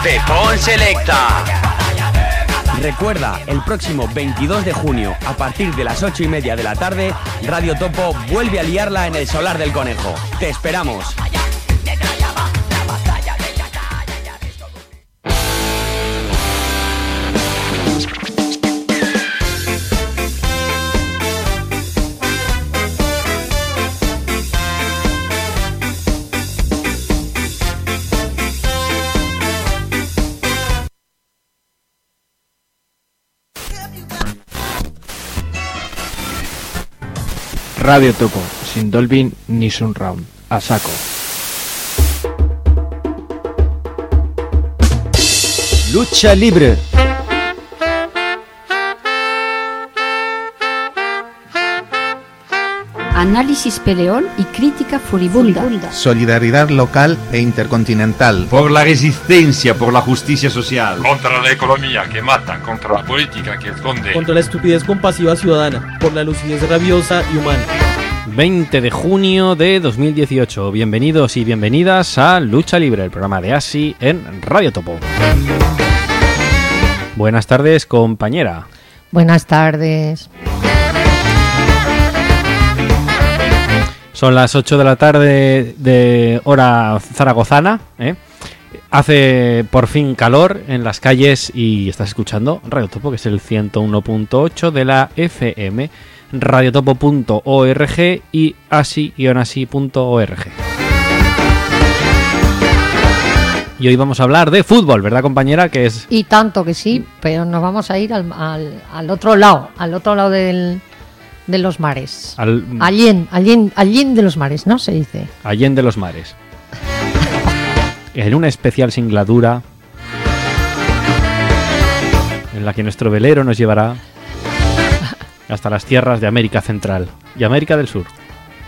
Pepón Selecta. Recuerda, el próximo 22 de junio, a partir de las 8:30 de la tarde, Radio Topo vuelve a liarla en el Solar del Conejo. ¡Te esperamos! Radio Topo, sin Dolby ni Surround, a saco. Lucha libre. Análisis peleón y crítica furibunda. Solidaridad local e intercontinental. Por la resistencia, por la justicia social. Contra la economía que mata, contra la política que esconde. Contra la estupidez compasiva ciudadana, por la lucidez rabiosa y humana. 20 de junio de 2018. Bienvenidos y bienvenidas a Lucha Libre, el programa de ASI en Radio Topo. Buenas tardes, compañera. Buenas tardes. Son las 8 de la tarde de hora zaragozana, ¿eh? Hace por fin calor en las calles y estás escuchando Radio Topo, que es el 101.8 de la FM, radiotopo.org y asi-asi.org. Y hoy vamos a hablar de fútbol, ¿verdad, compañera? Que es... Y tanto que sí, pero nos vamos a ir al otro lado, de los mares. Allén de los mares, ¿no? Se dice. Allén de los mares. En una especial singladura en la que nuestro velero nos llevará hasta las tierras de América Central y América del Sur.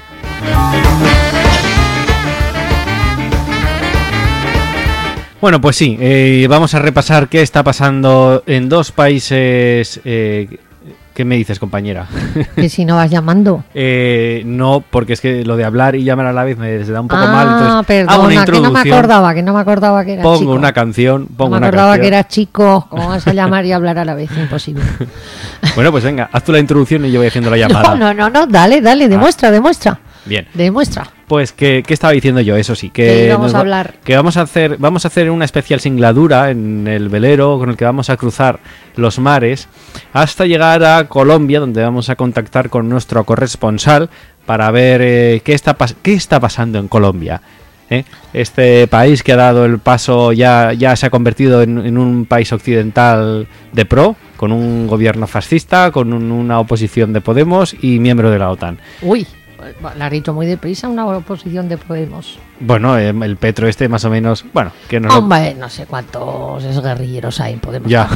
Bueno, pues sí, vamos a repasar qué está pasando en dos países. ¿Qué me dices, compañera? Que si no vas llamando. No, porque es que lo de hablar y llamar a la vez me da un poco mal. Entonces, perdona, que no me acordaba que era pongo chico. Una canción. No me acordaba que era chico. ¿Cómo vas a llamar y hablar a la vez? Imposible. Bueno, pues venga, haz tú la introducción y yo voy haciendo la llamada. No, dale, demuestra. Bien. Demuestra. Pues ¿qué estaba diciendo yo? Eso sí, que vamos a hablar. Que vamos a hacer una especial singladura en el velero con el que vamos a cruzar los mares hasta llegar a Colombia, donde vamos a contactar con nuestro corresponsal para ver qué está pasando en Colombia. Este país que ha dado el paso, ya se ha convertido en un país occidental de pro, con un gobierno fascista, con una oposición de Podemos y miembro de la OTAN. Uy. La ha dicho muy deprisa, una oposición de Podemos. Bueno, el Petro más o menos... Bueno, que no... Hombre, no sé cuántos guerrilleros hay en Podemos. Ya.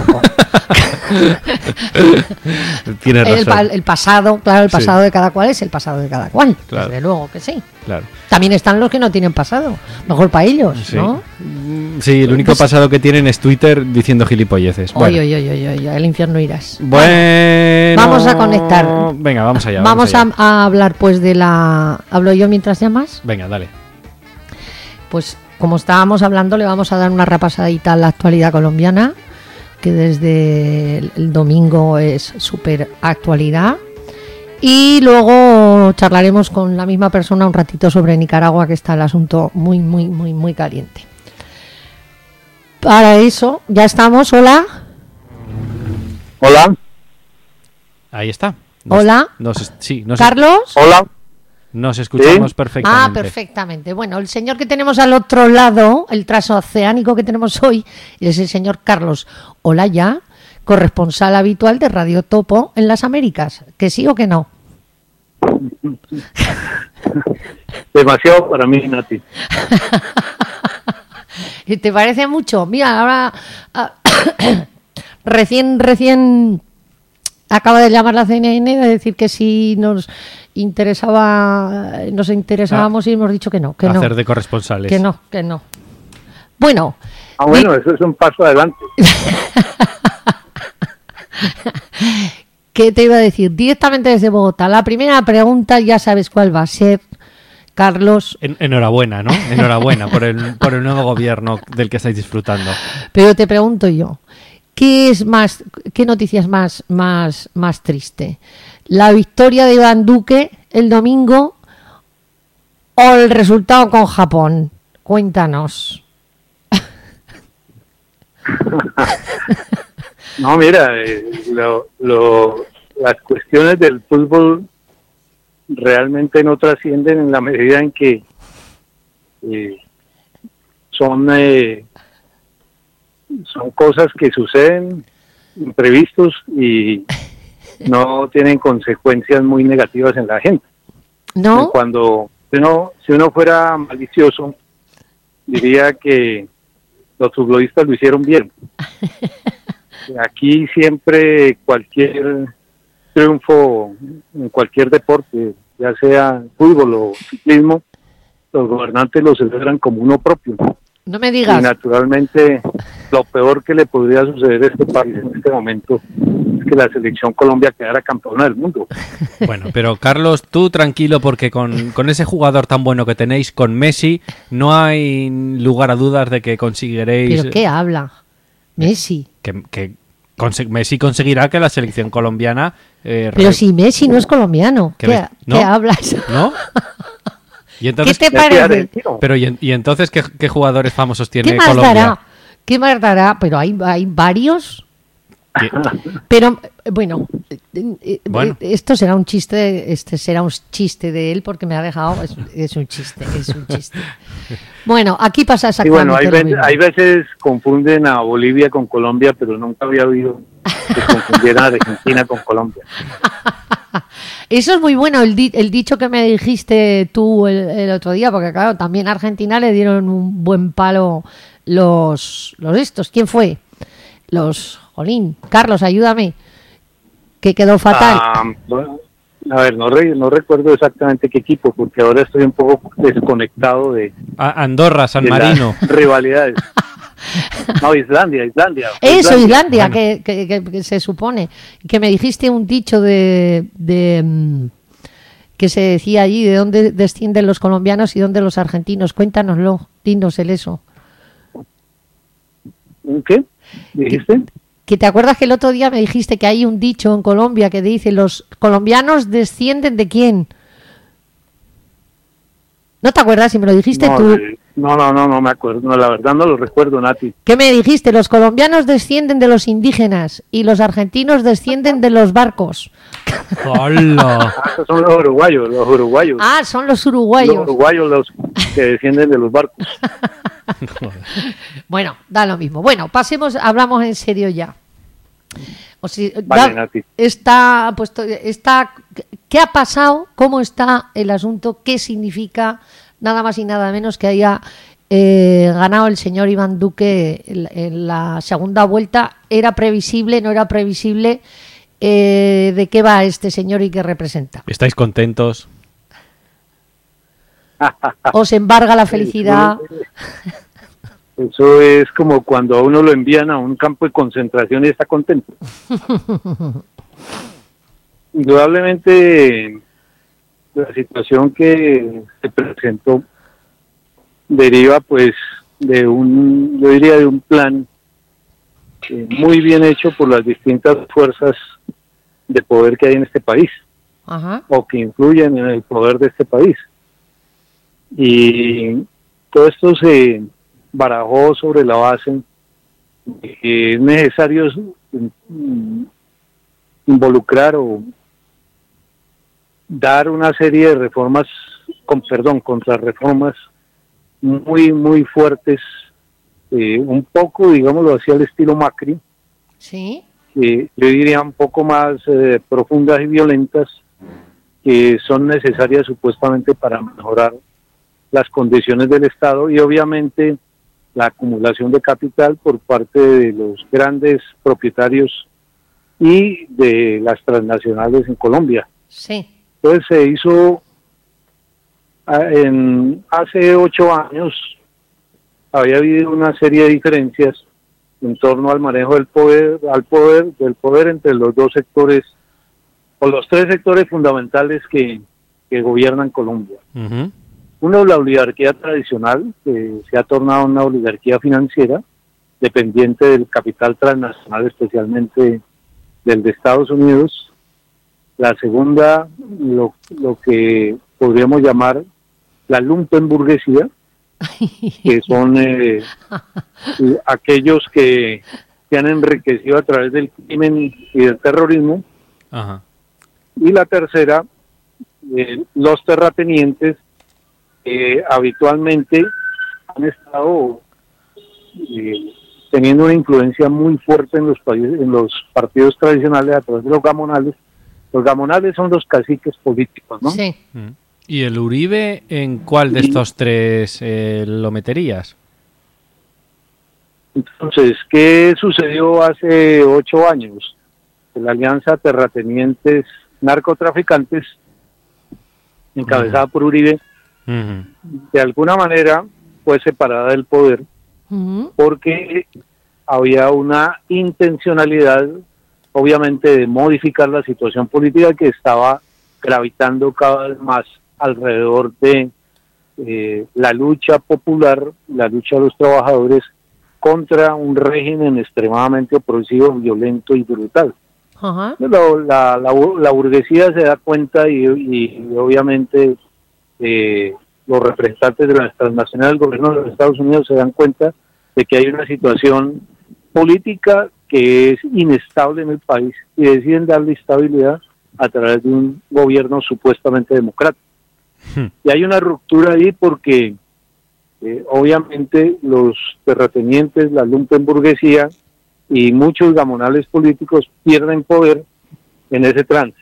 Tienes razón. El pasado, claro, el pasado de cada cual es el pasado de cada cual. Claro. Desde luego que sí. Claro. También están los que no tienen pasado. Mejor para ellos, sí. ¿no? Sí, el único pasado que tienen es Twitter diciendo gilipolleces. Bueno. Oye, al infierno irás. Bueno. Vamos a conectar. Venga, vamos allá. Vamos a hablar pues de la... ¿Hablo yo mientras llamas? Venga, dale. Pues como estábamos hablando, le vamos a dar una repasadita a la actualidad colombiana, que desde el domingo es súper actualidad. Y luego charlaremos con la misma persona un ratito sobre Nicaragua, que está el asunto muy caliente. Para eso, ya estamos. Hola. Hola. Ahí está. Hola. ¿Carlos? Hola. Nos escuchamos perfectamente. Ah, perfectamente. Bueno, el señor que tenemos al otro lado, el transoceánico que tenemos hoy, es el señor Carlos Olaya, corresponsal habitual de Radio Topo en las Américas. ¿Que sí o que no? Demasiado para mí, Nati. ¿Te parece mucho? Mira, ahora recién acaba de llamar la CNN a decir que si nos interesábamos y hemos dicho que no. Hacer de corresponsales. Que no. Bueno. Bueno, eso es un paso adelante. ¿Qué te iba a decir? Directamente desde Bogotá. La primera pregunta ya sabes cuál va a ser. Carlos. Enhorabuena, ¿no? Enhorabuena por el nuevo gobierno del que estáis disfrutando. Pero te pregunto yo, ¿qué noticia es más triste? ¿La victoria de Iván Duque el domingo o el resultado con Japón? Cuéntanos. No, mira, las cuestiones del fútbol realmente no trascienden en la medida en que son cosas que suceden, imprevistos, y no tienen consecuencias muy negativas en la gente. ¿No? Cuando si uno fuera malicioso, diría que los futbolistas lo hicieron bien. Aquí siempre cualquier triunfo en cualquier deporte, ya sea fútbol o ciclismo, los gobernantes lo celebran como uno propio. No me digas. Y naturalmente lo peor que le podría suceder a este país en este momento es que la selección Colombia quedara campeona del mundo. Bueno, pero Carlos, tú tranquilo, porque con ese jugador tan bueno que tenéis, con Messi, no hay lugar a dudas de que conseguiréis... ¿Pero qué habla? Messi. Que Messi conseguirá que la selección colombiana... Pero si Messi no es colombiano, ¿qué hablas? ¿No? ¿Y entonces, ¿qué te parece? Pero ¿y entonces qué jugadores famosos tiene ¿Qué más Colombia? dará? ¿Qué más dará? Pero hay varios. Pero bueno, esto será un chiste, será un chiste de él porque me ha dejado, es un chiste. Bueno, aquí pasa exactamente lo mismo. Hay veces confunden a Bolivia con Colombia, pero nunca había oído que confundieran a Argentina con Colombia. Eso es muy bueno, el dicho que me dijiste tú el otro día, porque claro, también a Argentina le dieron un buen palo los estos. ¿Quién fue? Jolín, Carlos, ayúdame, que quedó fatal. Bueno, a ver, no recuerdo exactamente qué equipo, porque ahora estoy un poco desconectado de Andorra, San Marino. Las rivalidades. No, Islandia. Eso, Islandia, bueno. que se supone. Que me dijiste un dicho de que se decía allí, de dónde descienden los colombianos y dónde los argentinos. Cuéntanoslo, dinos eso. ¿Qué? ¿Dijiste? Que te acuerdas que el otro día me dijiste que hay un dicho en Colombia que dice, los colombianos descienden ¿de quién? ¿No te acuerdas si me lo dijiste tú? No me acuerdo. No, la verdad no lo recuerdo, Nati. ¿Qué me dijiste? Los colombianos descienden de los indígenas y los argentinos descienden de los barcos. ¡Hola! Esos son los uruguayos. Ah, son los uruguayos. Los uruguayos los que descienden de los barcos. Bueno, da lo mismo. Bueno, hablamos en serio ya. Vale, Nati. ¿Qué ha pasado? ¿Cómo está el asunto? ¿Qué significa nada más y nada menos que haya ganado el señor Iván Duque en la segunda vuelta? ¿Era previsible? ¿No era previsible? ¿De qué va este señor y qué representa? ¿Estáis contentos? ¿Os embarga la felicidad? Eso es como cuando a uno lo envían a un campo de concentración y está contento. Indudablemente la situación que se presentó deriva pues de un plan muy bien hecho por las distintas fuerzas de poder que hay en este país. Ajá. O que influyen en el poder de este país. Y todo esto se barajó sobre la base de que es necesario involucrar o dar una serie de reformas, contrarreformas muy, muy fuertes, un poco, digámoslo así, al estilo Macri. Sí. Yo diría un poco más profundas y violentas, que son necesarias supuestamente para mejorar las condiciones del Estado y obviamente la acumulación de capital por parte de los grandes propietarios y de las transnacionales en Colombia. Sí. Entonces se hizo hace 8 años, había habido una serie de diferencias en torno al manejo del poder entre los dos sectores o los 3 sectores fundamentales que gobiernan Colombia. Uh-huh. Uno, la oligarquía tradicional, que se ha tornado una oligarquía financiera, dependiente del capital transnacional, especialmente del de Estados Unidos. La segunda, lo que podríamos llamar la lumpenburguesía, que son aquellos que se han enriquecido a través del crimen y del terrorismo. Ajá. Y la tercera, los terratenientes, que habitualmente han estado teniendo una influencia muy fuerte en los países, en los partidos tradicionales a través de los gamonales. Los gamonales son los caciques políticos, ¿no? Sí. ¿Y el Uribe en cuál de estos tres lo meterías? Entonces, ¿qué sucedió hace 8 años? La Alianza Terratenientes Narcotraficantes, encabezada por Uribe, de alguna manera fue separada del poder porque había una intencionalidad, obviamente, de modificar la situación política que estaba gravitando cada vez más alrededor de la lucha popular, la lucha de los trabajadores contra un régimen extremadamente opresivo, violento y brutal. Ajá. La burguesía se da cuenta y obviamente los representantes de las transnacionales del gobierno de los Estados Unidos se dan cuenta de que hay una situación política que es inestable en el país y deciden darle estabilidad a través de un gobierno supuestamente democrático. Y hay una ruptura ahí porque obviamente los terratenientes, la lumpenburguesía y muchos gamonales políticos pierden poder en ese trance.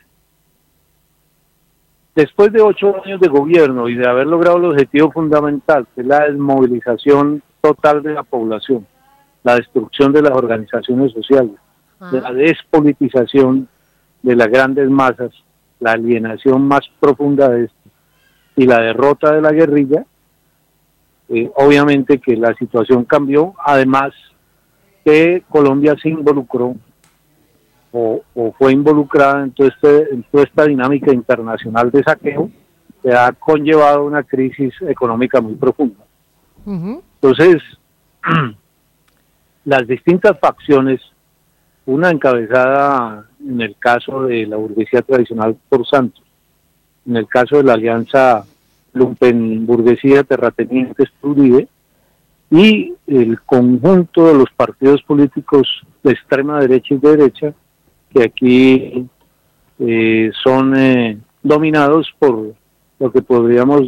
Después de 8 años de gobierno y de haber logrado el objetivo fundamental, que es la desmovilización total de la población, la destrucción de las organizaciones sociales, la despolitización de las grandes masas, la alienación más profunda de esto y la derrota de la guerrilla, obviamente que la situación cambió, además que Colombia se involucró o fue involucrada en toda esta dinámica internacional de saqueo que ha conllevado una crisis económica muy profunda. Entonces, las distintas facciones, una encabezada en el caso de la burguesía tradicional por Santos, en el caso de la alianza lumpenburguesía terratenientes Uribe, y el conjunto de los partidos políticos de extrema derecha y de derecha, que aquí son dominados por lo que podríamos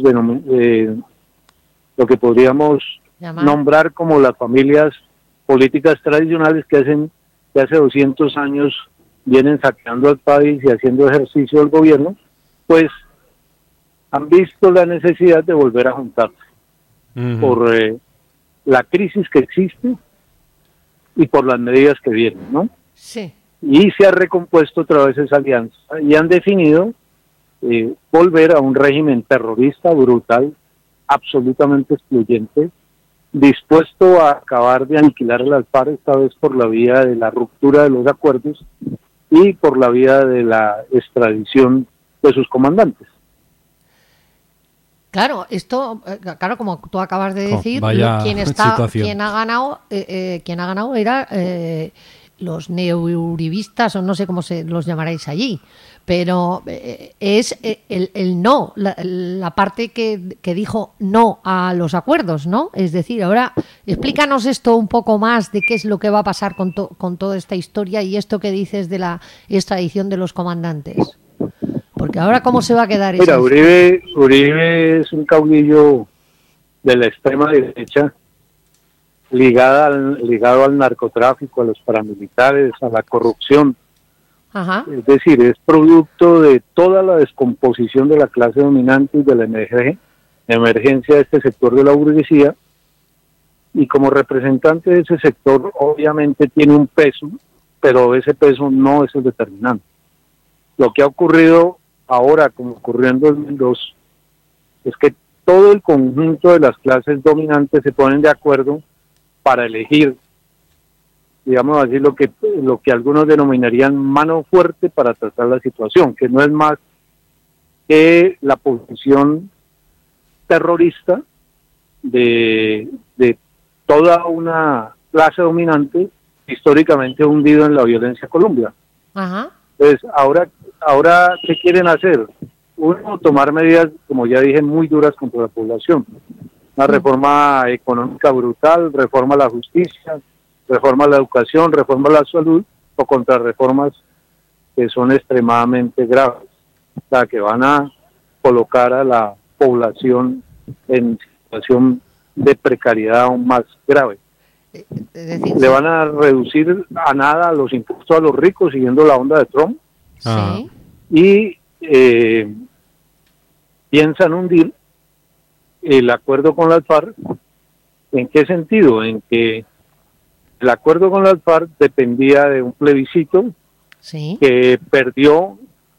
nombrar como las familias políticas tradicionales que hace 200 años vienen saqueando al país y haciendo ejercicio del gobierno, pues han visto la necesidad de volver a juntarse por la crisis que existe y por las medidas que vienen, ¿no? Sí. Y se ha recompuesto otra vez esa alianza y han definido volver a un régimen terrorista, brutal, absolutamente excluyente, dispuesto a acabar de aniquilar el FARC, esta vez por la vía de la ruptura de los acuerdos y por la vía de la extradición de sus comandantes. Claro, esto, claro, como tú acabas de decir, quien ha ganado era los neouribistas, o no sé cómo se los llamaréis allí, pero es el no, la parte que dijo no a los acuerdos, ¿no? Es decir, ahora explícanos esto un poco más de qué es lo que va a pasar con toda esta historia y esto que dices de la extradición de los comandantes. Porque ahora, ¿cómo se va a quedar eso? Mira, Uribe es un caudillo de la extrema derecha, ligado al narcotráfico, a los paramilitares, a la corrupción. Ajá. Es decir, es producto de toda la descomposición de la clase dominante y de la emergencia de este sector de la burguesía. Y como representante de ese sector, obviamente tiene un peso, pero ese peso no es el determinante. Lo que ha ocurrido ahora, como ocurrió en 2002, es que todo el conjunto de las clases dominantes se ponen de acuerdo para elegir, digamos así, lo que algunos denominarían mano fuerte para tratar la situación, que no es más que la posición terrorista de toda una clase dominante históricamente hundido en la violencia Colombia. Ajá. Entonces, ahora ¿qué quieren hacer? Uno, tomar medidas, como ya dije, muy duras contra la población. Una reforma económica brutal, reforma a la justicia, reforma a la educación, reforma a la salud, o contrarreformas que son extremadamente graves, o sea, que van a colocar a la población en situación de precariedad aún más grave. Es decir, Le van a reducir a nada los impuestos a los ricos, siguiendo la onda de Trump, sí. y piensan hundir el acuerdo con las FARC. ¿En qué sentido? En que el acuerdo con las FARC dependía de un plebiscito Sí. que perdió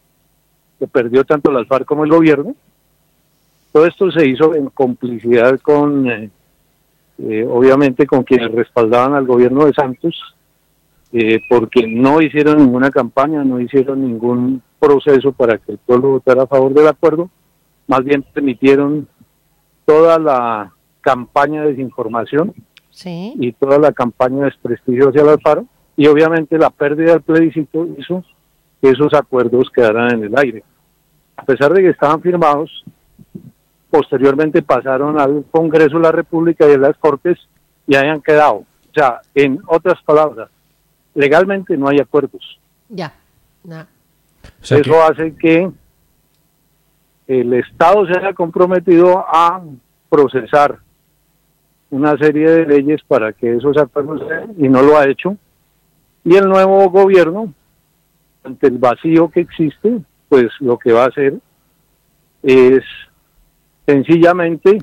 tanto las FARC como el gobierno. Todo esto se hizo en complicidad con, obviamente, con quienes respaldaban al gobierno de Santos, porque no hicieron ninguna campaña, no hicieron ningún proceso para que el pueblo votara a favor del acuerdo, más bien permitieron toda la campaña de desinformación Sí. y toda la campaña de desprestigio hacia las FARC, y obviamente la pérdida del plebiscito hizo que esos acuerdos quedaran en el aire. A pesar de que estaban firmados, posteriormente pasaron al Congreso de la República y a las Cortes y hayan quedado. O sea, en otras palabras, legalmente no hay acuerdos. Ya. No. O sea Eso hace que el Estado se haya comprometido a procesar una serie de leyes para que esos acuerdos se den, y no lo ha hecho. Y el nuevo gobierno, ante el vacío que existe, pues lo que va a hacer es sencillamente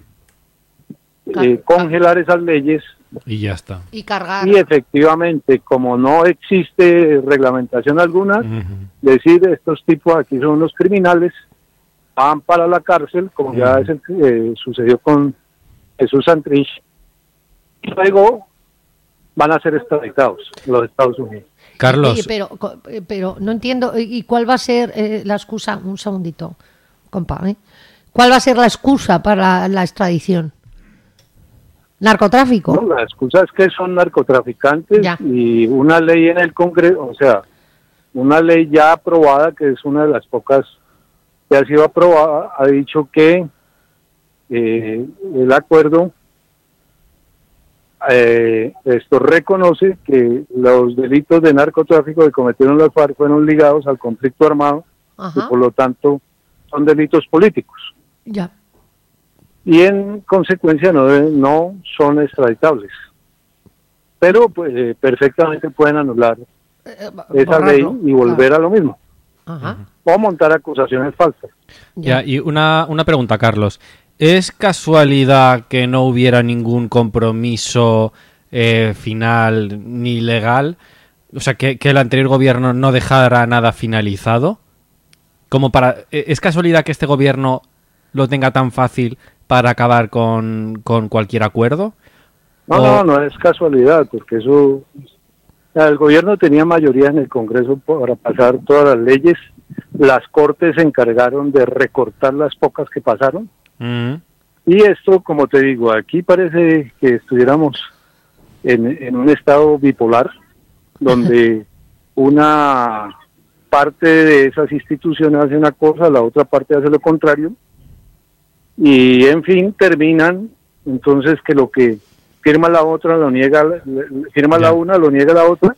congelar esas leyes, y ya está. Y cargar. y efectivamente, como no existe reglamentación alguna, Ujú. decir estos tipos aquí son unos criminales, van para la cárcel, como ya sucedió con Jesús Santrich, y luego van a ser extraditados a los Estados Unidos. Carlos, Oye, pero no entiendo. ¿Y cuál va a ser la excusa? Un segundito, compa. ¿Cuál va a ser la excusa para la extradición? ¿Narcotráfico? No, la excusa es que son narcotraficantes, Ya. y una ley en el Congreso, o sea, una ley ya aprobada, que es una de las pocas que ha sido aprobada, ha dicho que el acuerdo esto reconoce que los delitos de narcotráfico que cometieron las FARC fueron ligados al conflicto armado, Ajá. y por lo tanto son delitos políticos, Ya. y en consecuencia no son extraditables, pero pues perfectamente pueden anular esa ley y volver a lo mismo, Ajá. o montar acusaciones falsas. ya, y una pregunta, Carlos. ¿Es casualidad que no hubiera ningún compromiso final ni legal? O sea, que el anterior gobierno no dejara nada finalizado. ¿Es casualidad que este gobierno lo tenga tan fácil para acabar con cualquier acuerdo? No es casualidad, porque eso, el gobierno tenía mayoría en el Congreso para pasar todas las leyes. Las Cortes se encargaron de recortar las pocas que pasaron. Y esto, como te digo, aquí parece que estuviéramos en un estado bipolar, donde una parte de esas instituciones hace una cosa, la otra parte hace lo contrario, y en fin terminan entonces que lo que firma la otra lo niega, firma la una, lo niega la otra,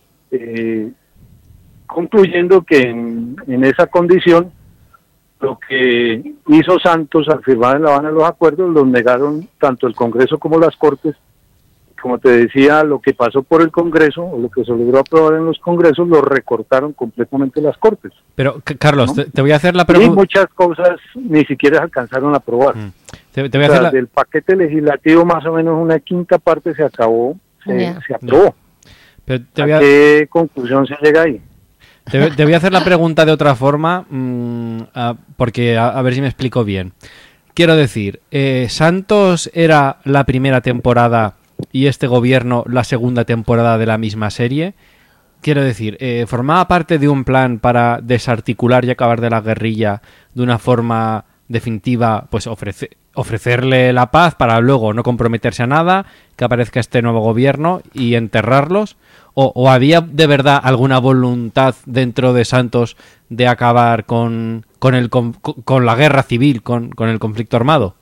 concluyendo que en esa condición lo que hizo Santos al firmar en La Habana los acuerdos los negaron tanto el Congreso como las Cortes. Como te decía, lo que pasó por el Congreso, o lo que se logró aprobar en los Congresos, lo recortaron completamente las Cortes. Pero, Carlos, ¿no? te voy a hacer la Y pregunta. muchas cosas ni siquiera alcanzaron a aprobar. Te voy a hacer Del paquete legislativo, más o menos una quinta parte se acabó, se aprobó. Pero ¿A qué conclusión se llega ahí? Te voy a hacer la pregunta de otra forma, porque a ver si me explico bien. Quiero decir, ¿Santos era la primera temporada y este gobierno la segunda temporada de la misma serie? Quiero decir, ¿formaba parte de un plan para desarticular y acabar de la guerrilla de una forma definitiva, pues ofrecerle la paz para luego no comprometerse a nada, que aparezca este nuevo gobierno y enterrarlos? ¿O había de verdad alguna voluntad dentro de Santos de acabar con la guerra civil, con el conflicto armado?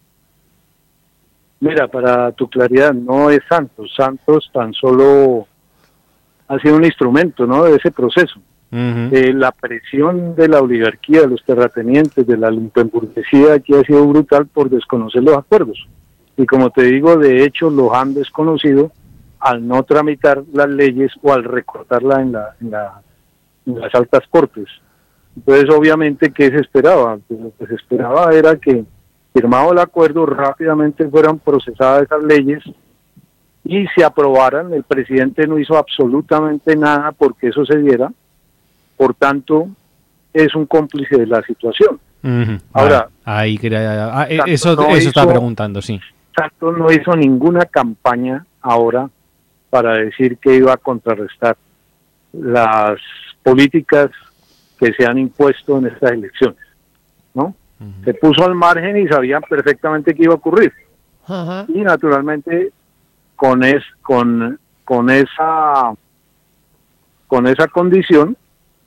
Mira, para tu claridad, no es Santos. Santos tan solo ha sido un instrumento, ¿no?, de ese proceso. La presión de la oligarquía, de los terratenientes, de la lumpenburguesía aquí ha sido brutal por desconocer los acuerdos. Y como te digo, de hecho los han desconocido al no tramitar las leyes o al recortarla en las altas cortes. Entonces, obviamente, ¿qué se esperaba? Pues lo que se esperaba era que, firmado el acuerdo, rápidamente fueran procesadas esas leyes y se aprobaran. El presidente no hizo absolutamente nada porque eso se diera. Por tanto, es un cómplice de la situación. Ahora, ahí quería, eso estaba preguntando, sí. Santos no hizo ninguna campaña ahora para decir que iba a contrarrestar las políticas que se han impuesto en estas elecciones, ¿no? Se puso al margen y sabían perfectamente qué iba a ocurrir. Y naturalmente con esa condición,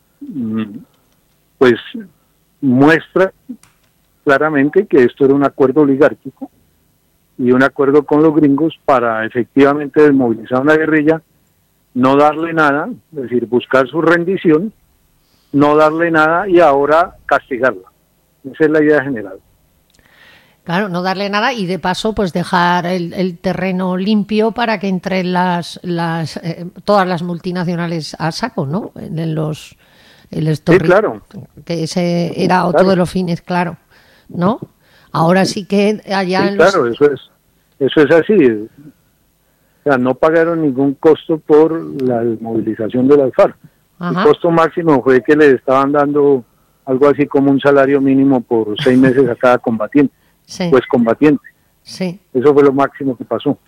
pues muestra claramente que esto era un acuerdo oligárquico y un acuerdo con los gringos para efectivamente desmovilizar una guerrilla, no darle nada, es decir, buscar su rendición, no darle nada y ahora castigarla. Esa es la idea general. Claro, no darle nada y de paso pues dejar el terreno limpio para que entren todas las multinacionales a saco, ¿no? Sí, claro. Que ese era otro de los fines, claro, ¿no? Ahora sí que allá... Sí, claro, eso es así. O sea, no pagaron ningún costo por la desmovilización de las FARC. El costo máximo fue que les estaban dando algo así como un salario mínimo por 6 meses a cada combatiente. Sí. Pues combatiente. Sí. Eso fue lo máximo que pasó.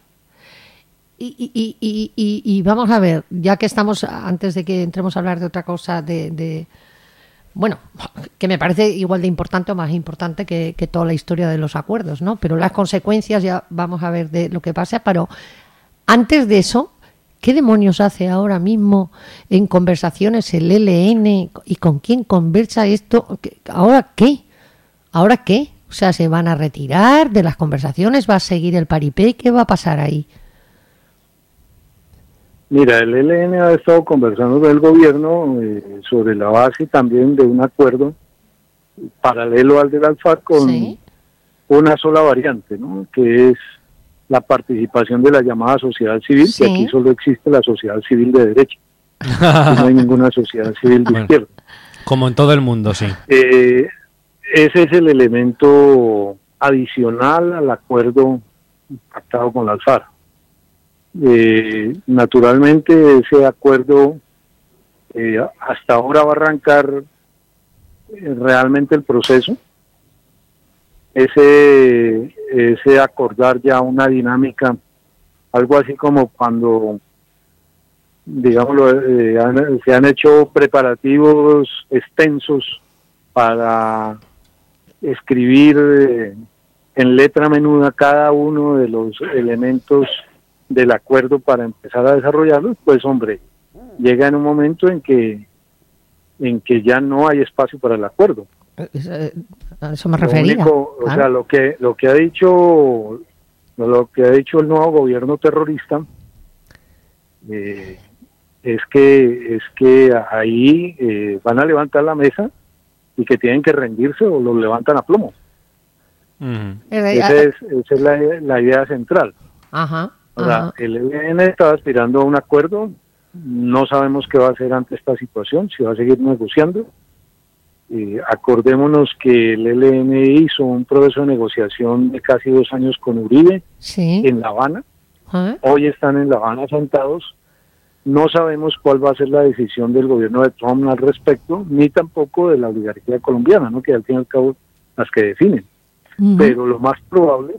Y vamos a ver, ya que estamos, antes de que entremos a hablar de otra cosa, bueno, que me parece igual de importante o más importante que toda la historia de los acuerdos, ¿no? Pero las consecuencias ya vamos a ver de lo que pasa, pero antes de eso, ¿qué demonios hace ahora mismo en conversaciones el ELN y con quién conversa esto? ¿Ahora qué? ¿Ahora qué? O sea, ¿se van a retirar de las conversaciones? ¿Va a seguir el paripé? ¿Qué va a pasar ahí? Mira, el ELN ha estado conversando con el gobierno sobre la base también de un acuerdo paralelo al del FARC con una sola variante, ¿no?, que es la participación de la llamada sociedad civil, que aquí solo existe la sociedad civil de derecha, no hay ninguna sociedad civil de izquierda. Como en todo el mundo, sí. Ese es el elemento adicional al acuerdo pactado con las FARC. Naturalmente ese acuerdo hasta ahora va a arrancar realmente el proceso, ese acordar ya una dinámica, algo así como cuando, digámoslo, se han hecho preparativos extensos para escribir en letra menuda cada uno de los elementos del acuerdo para empezar a desarrollarlo. Pues hombre, llega en un momento en que ya no hay espacio para el acuerdo. A eso me refería. O sea, lo que ha dicho el nuevo gobierno terrorista es que ahí van a levantar la mesa y que tienen que rendirse o lo levantan a plomo. Esa es la idea central. Ahora, el ELN está aspirando a un acuerdo, no sabemos qué va a hacer ante esta situación, si va a seguir negociando. Acordémonos que el ELN hizo un proceso de negociación de casi 2 años con Uribe en La Habana. Hoy están en La Habana sentados. No sabemos cuál va a ser la decisión del gobierno de Trump al respecto, ni tampoco de la oligarquía colombiana, ¿no?, que al fin y al cabo las que definen. Pero lo más probable,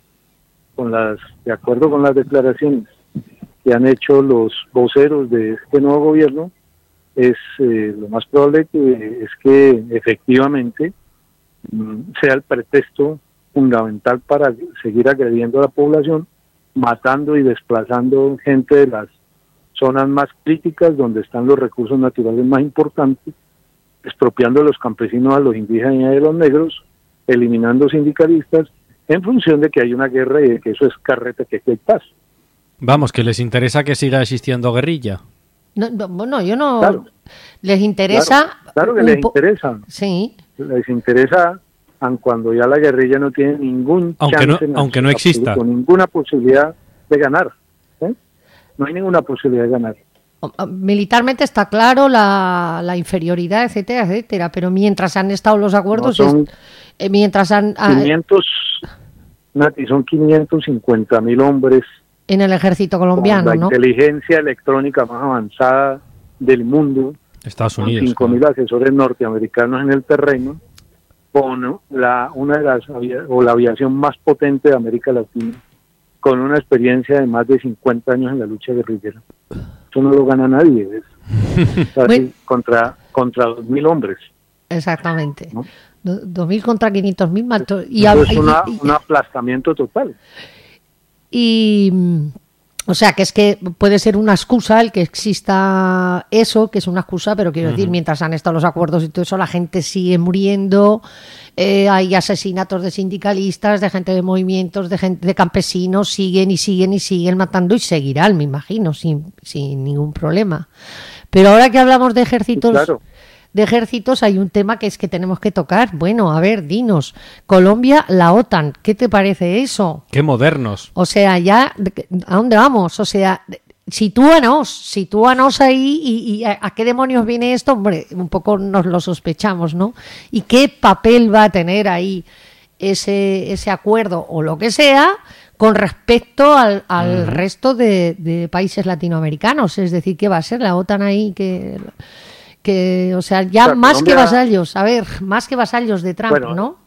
de acuerdo con las declaraciones que han hecho los voceros de este nuevo gobierno, es lo más probable es que efectivamente sea el pretexto fundamental para seguir agrediendo a la población, matando y desplazando gente de las zonas más críticas donde están los recursos naturales más importantes, expropiando a los campesinos, a los indígenas y a los negros, eliminando sindicalistas, en función de que hay una guerra y de que eso es carreta, que aquí hay paz. Vamos, que les interesa que siga existiendo guerrilla. Bueno, yo no... Claro. Les interesa... Claro que les interesa. Sí. Les interesa cuando ya la guerrilla no tiene ningún chance, aunque no exista. Con ninguna posibilidad de ganar. No hay ninguna posibilidad de ganar. Militarmente está claro la inferioridad, etcétera, etcétera, pero mientras han estado los acuerdos... No son mientras han... 550.000 hombres en el ejército colombiano, con la inteligencia electrónica más avanzada del mundo, Estados Unidos, con 5.000 asesores norteamericanos en el terreno, con la aviación más potente de América Latina, con una experiencia de más de 50 años en la lucha guerrillera. Eso no lo gana nadie, bueno, contra 2.000 hombres. Exactamente, ¿no? 2.000 contra 500.000, y es un aplastamiento total. Y o sea, que es que puede ser una excusa el que exista eso, que es una excusa, pero quiero decir, mientras han estado los acuerdos y todo eso, la gente sigue muriendo, hay asesinatos de sindicalistas, de gente de movimientos, de campesinos, siguen matando y seguirán, me imagino, sin ningún problema. Pero ahora que hablamos de ejércitos... Claro. De ejércitos hay un tema que es que tenemos que tocar. Bueno, a ver, dinos, Colombia, la OTAN, ¿qué te parece eso? ¡Qué modernos! O sea, ya, ¿a dónde vamos? O sea, sitúanos ahí y ¿a qué demonios viene esto? Hombre, un poco nos lo sospechamos, ¿no? ¿Y qué papel va a tener ahí ese acuerdo o lo que sea con respecto al resto de países latinoamericanos? Es decir, ¿qué va a ser la OTAN ahí que o sea, ya más Colombia, que vasallos, más que vasallos de Trump, bueno, ¿no?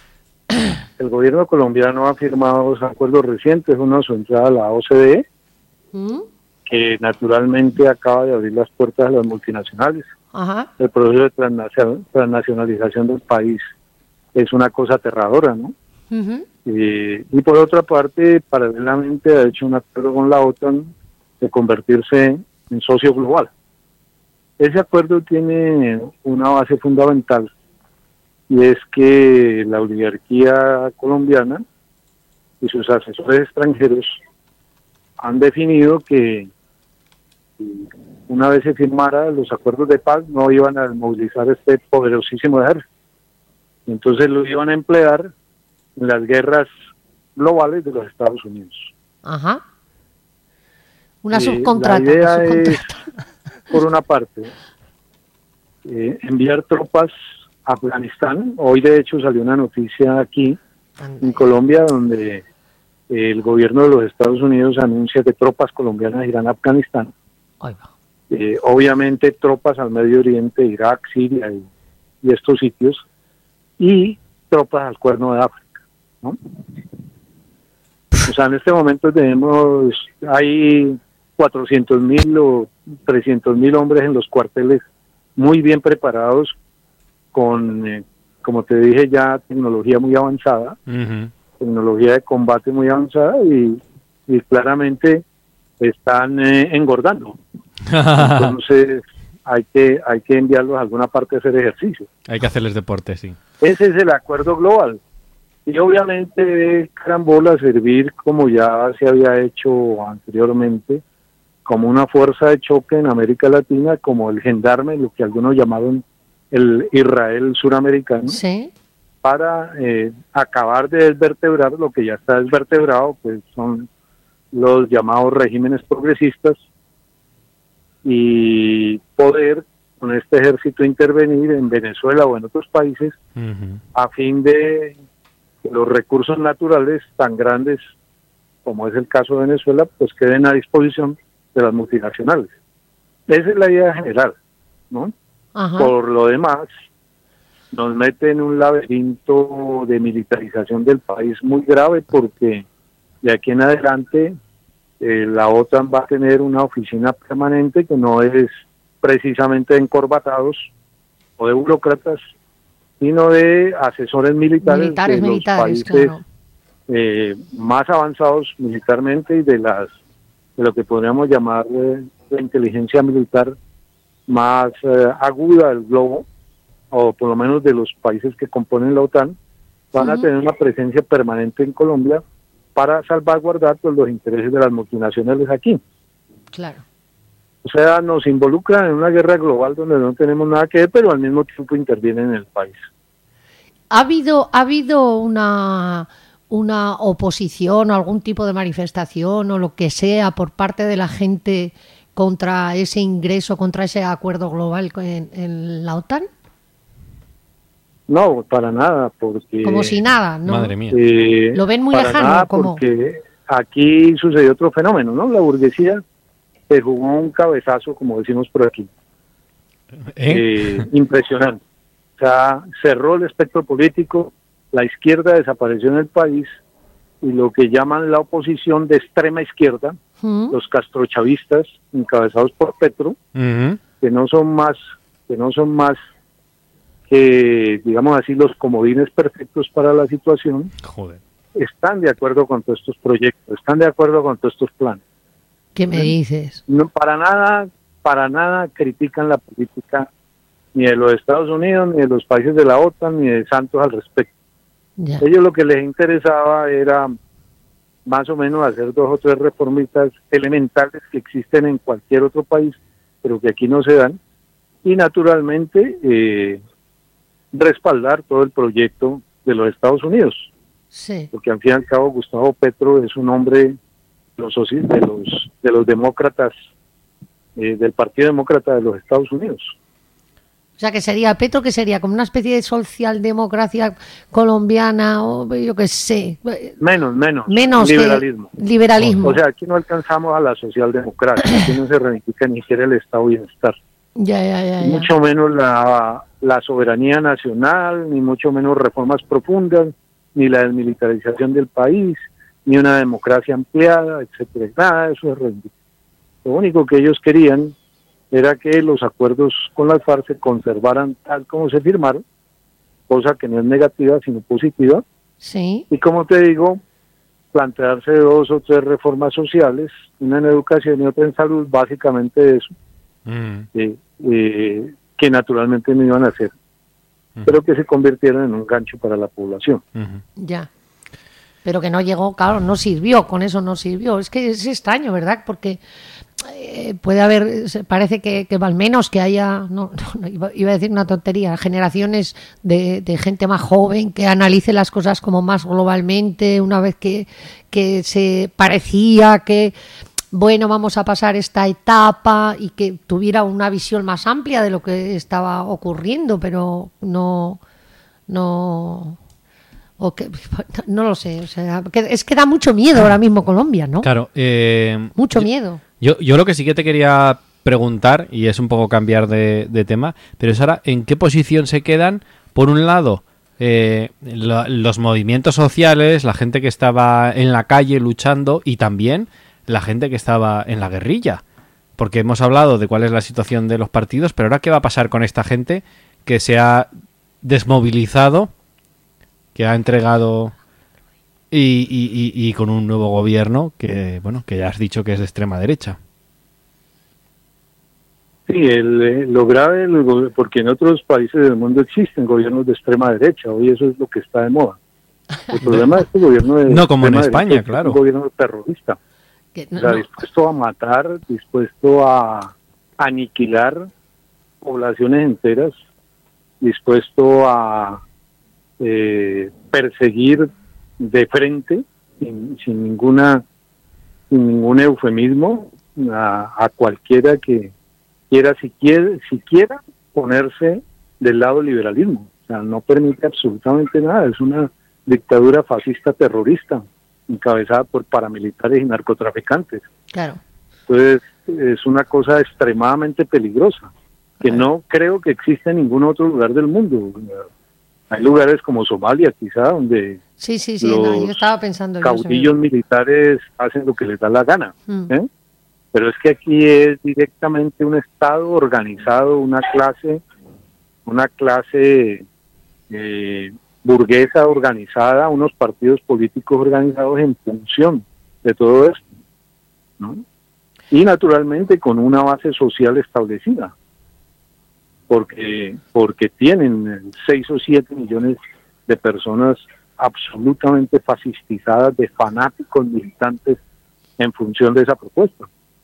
El gobierno colombiano ha firmado dos acuerdos recientes, uno su entrada a la OCDE, que naturalmente acaba de abrir las puertas a las multinacionales. Ajá. El proceso de transnacionalización del país es una cosa aterradora, ¿no? Y por otra parte, paralelamente ha hecho un acuerdo con la OTAN de convertirse en socio global. Ese acuerdo tiene una base fundamental y es que la oligarquía colombiana y sus asesores extranjeros han definido que una vez se firmara los acuerdos de paz no iban a movilizar este poderosísimo ejército. Entonces lo iban a emplear en las guerras globales de los Estados Unidos. Ajá. Una subcontrata. La idea es, por una parte, enviar tropas a Afganistán. Hoy de hecho salió una noticia aquí en Colombia donde el gobierno de los Estados Unidos anuncia que tropas colombianas irán a Afganistán. Obviamente tropas al Medio Oriente, Irak, Siria y estos sitios, y tropas al Cuerno de África, ¿no? O sea, en este momento hay 400.000 o 300.000 hombres en los cuarteles muy bien preparados con, como te dije ya, tecnología muy avanzada, tecnología de combate muy avanzada y claramente están engordando. Entonces hay que enviarlos a alguna parte a hacer ejercicio. Hay que hacerles deporte, sí. Ese es el acuerdo global. Y obviamente debe carambola servir, como ya se había hecho anteriormente, como una fuerza de choque en América Latina, como el gendarme, lo que algunos llamaron el Israel suramericano, ¿sí?, para acabar de desvertebrar lo que ya está desvertebrado, pues son los llamados regímenes progresistas, y poder con este ejército intervenir en Venezuela o en otros países a fin de que los recursos naturales tan grandes como es el caso de Venezuela pues queden a disposición de las multinacionales. Esa es la idea general, ¿no? Ajá. Por lo demás nos mete en un laberinto de militarización del país muy grave, porque de aquí en adelante la OTAN va a tener una oficina permanente que no es precisamente de encorbatados o de burócratas, sino de asesores militares de los países claro. Más avanzados militarmente y de lo que podríamos llamar la inteligencia militar más aguda del globo, o por lo menos de los países que componen la OTAN, van a tener una presencia permanente en Colombia para salvaguardar pues, los intereses de las multinacionales aquí. Claro. O sea, nos involucran en una guerra global donde no tenemos nada que ver, pero al mismo tiempo intervienen en el país. ¿Ha habido una oposición, algún tipo de manifestación o lo que sea por parte de la gente contra ese ingreso, contra ese acuerdo global en la OTAN? No, para nada, porque... Como si nada, ¿no? Madre mía. ¿Lo ven muy para lejano? Nada, ¿Cómo? porque aquí sucedió otro fenómeno, ¿no? La burguesía se jugó un cabezazo, como decimos por aquí. Impresionante. O sea, cerró el espectro político, la izquierda desapareció en el país, y lo que llaman la oposición de extrema izquierda, los castrochavistas, encabezados por Petro, que no son más que, digamos así, los comodines perfectos para la situación. Joder. Están de acuerdo con todos estos proyectos, están de acuerdo con todos estos planes. ¿Qué me dices? No, para nada critican la política ni de los Estados Unidos, ni de los países de la OTAN, ni de Santos al respecto. Ya. Ellos lo que les interesaba era más o menos hacer 2 o 3 reformitas elementales que existen en cualquier otro país, pero que aquí no se dan, y naturalmente respaldar todo el proyecto de los Estados Unidos. Sí. Porque al fin y al cabo Gustavo Petro es un hombre de los demócratas, del Partido Demócrata de los Estados Unidos. O sea, que sería Petro, que sería como una especie de socialdemocracia colombiana, o yo qué sé. Menos liberalismo. Liberalismo. O sea, aquí no alcanzamos a la socialdemocracia, aquí no se reivindica ni siquiera el estado de bienestar. Ya. Mucho menos la soberanía nacional, ni mucho menos reformas profundas, ni la desmilitarización del país, ni una democracia ampliada, etcétera. Nada de eso es reivindicar. Lo único que ellos querían era que los acuerdos con las FARC se conservaran tal como se firmaron, cosa que no es negativa sino positiva. Sí. Y como te digo, plantearse 2 o 3 reformas sociales, una en educación y otra en salud, básicamente eso, que naturalmente no iban a hacer, pero que se convirtieron en un gancho para la población. Ya. Pero que no llegó, claro, no sirvió, con eso no sirvió. Es que es extraño, ¿verdad? Porque puede haber, parece que al menos que haya, iba a decir una tontería, generaciones de gente más joven que analice las cosas como más globalmente, una vez que se parecía que, bueno, vamos a pasar esta etapa, y que tuviera una visión más amplia de lo que estaba ocurriendo, pero no lo sé, o sea, es que da mucho miedo ahora mismo Colombia, ¿no? Claro. Mucho miedo. Yo lo que sí que te quería preguntar, y es un poco cambiar de tema, pero es ahora, ¿en qué posición se quedan, por un lado, los movimientos sociales, la gente que estaba en la calle luchando, y también la gente que estaba en la guerrilla? Porque hemos hablado de cuál es la situación de los partidos, pero ahora, ¿qué va a pasar con esta gente que se ha desmovilizado, que ha entregado y con un nuevo gobierno que, bueno, que ya has dicho que es de extrema derecha? Sí, lo grave, porque en otros países del mundo existen gobiernos de extrema derecha, hoy eso es lo que está de moda. El problema de este gobierno de no como en extrema España, derecha, claro. Es un gobierno terrorista, dispuesto a matar, dispuesto a aniquilar poblaciones enteras, dispuesto a perseguir de frente, sin ningún eufemismo, a cualquiera que quiera siquiera ponerse del lado del liberalismo. O sea, no permite absolutamente nada. Es una dictadura fascista terrorista encabezada por paramilitares y narcotraficantes. Claro. Entonces es una cosa extremadamente peligrosa, que no creo que exista en ningún otro lugar del mundo. Hay lugares como Somalia, quizá, donde sí, los yo estaba pensando caudillos militares hacen lo que les da la gana. Pero es que aquí es directamente un Estado organizado, una clase burguesa organizada, unos partidos políticos organizados en función de todo esto, ¿no? Y naturalmente con una base social establecida, porque tienen 6 o 7 millones de personas absolutamente fascistizadas, de fanáticos militantes en función de esa propuesta.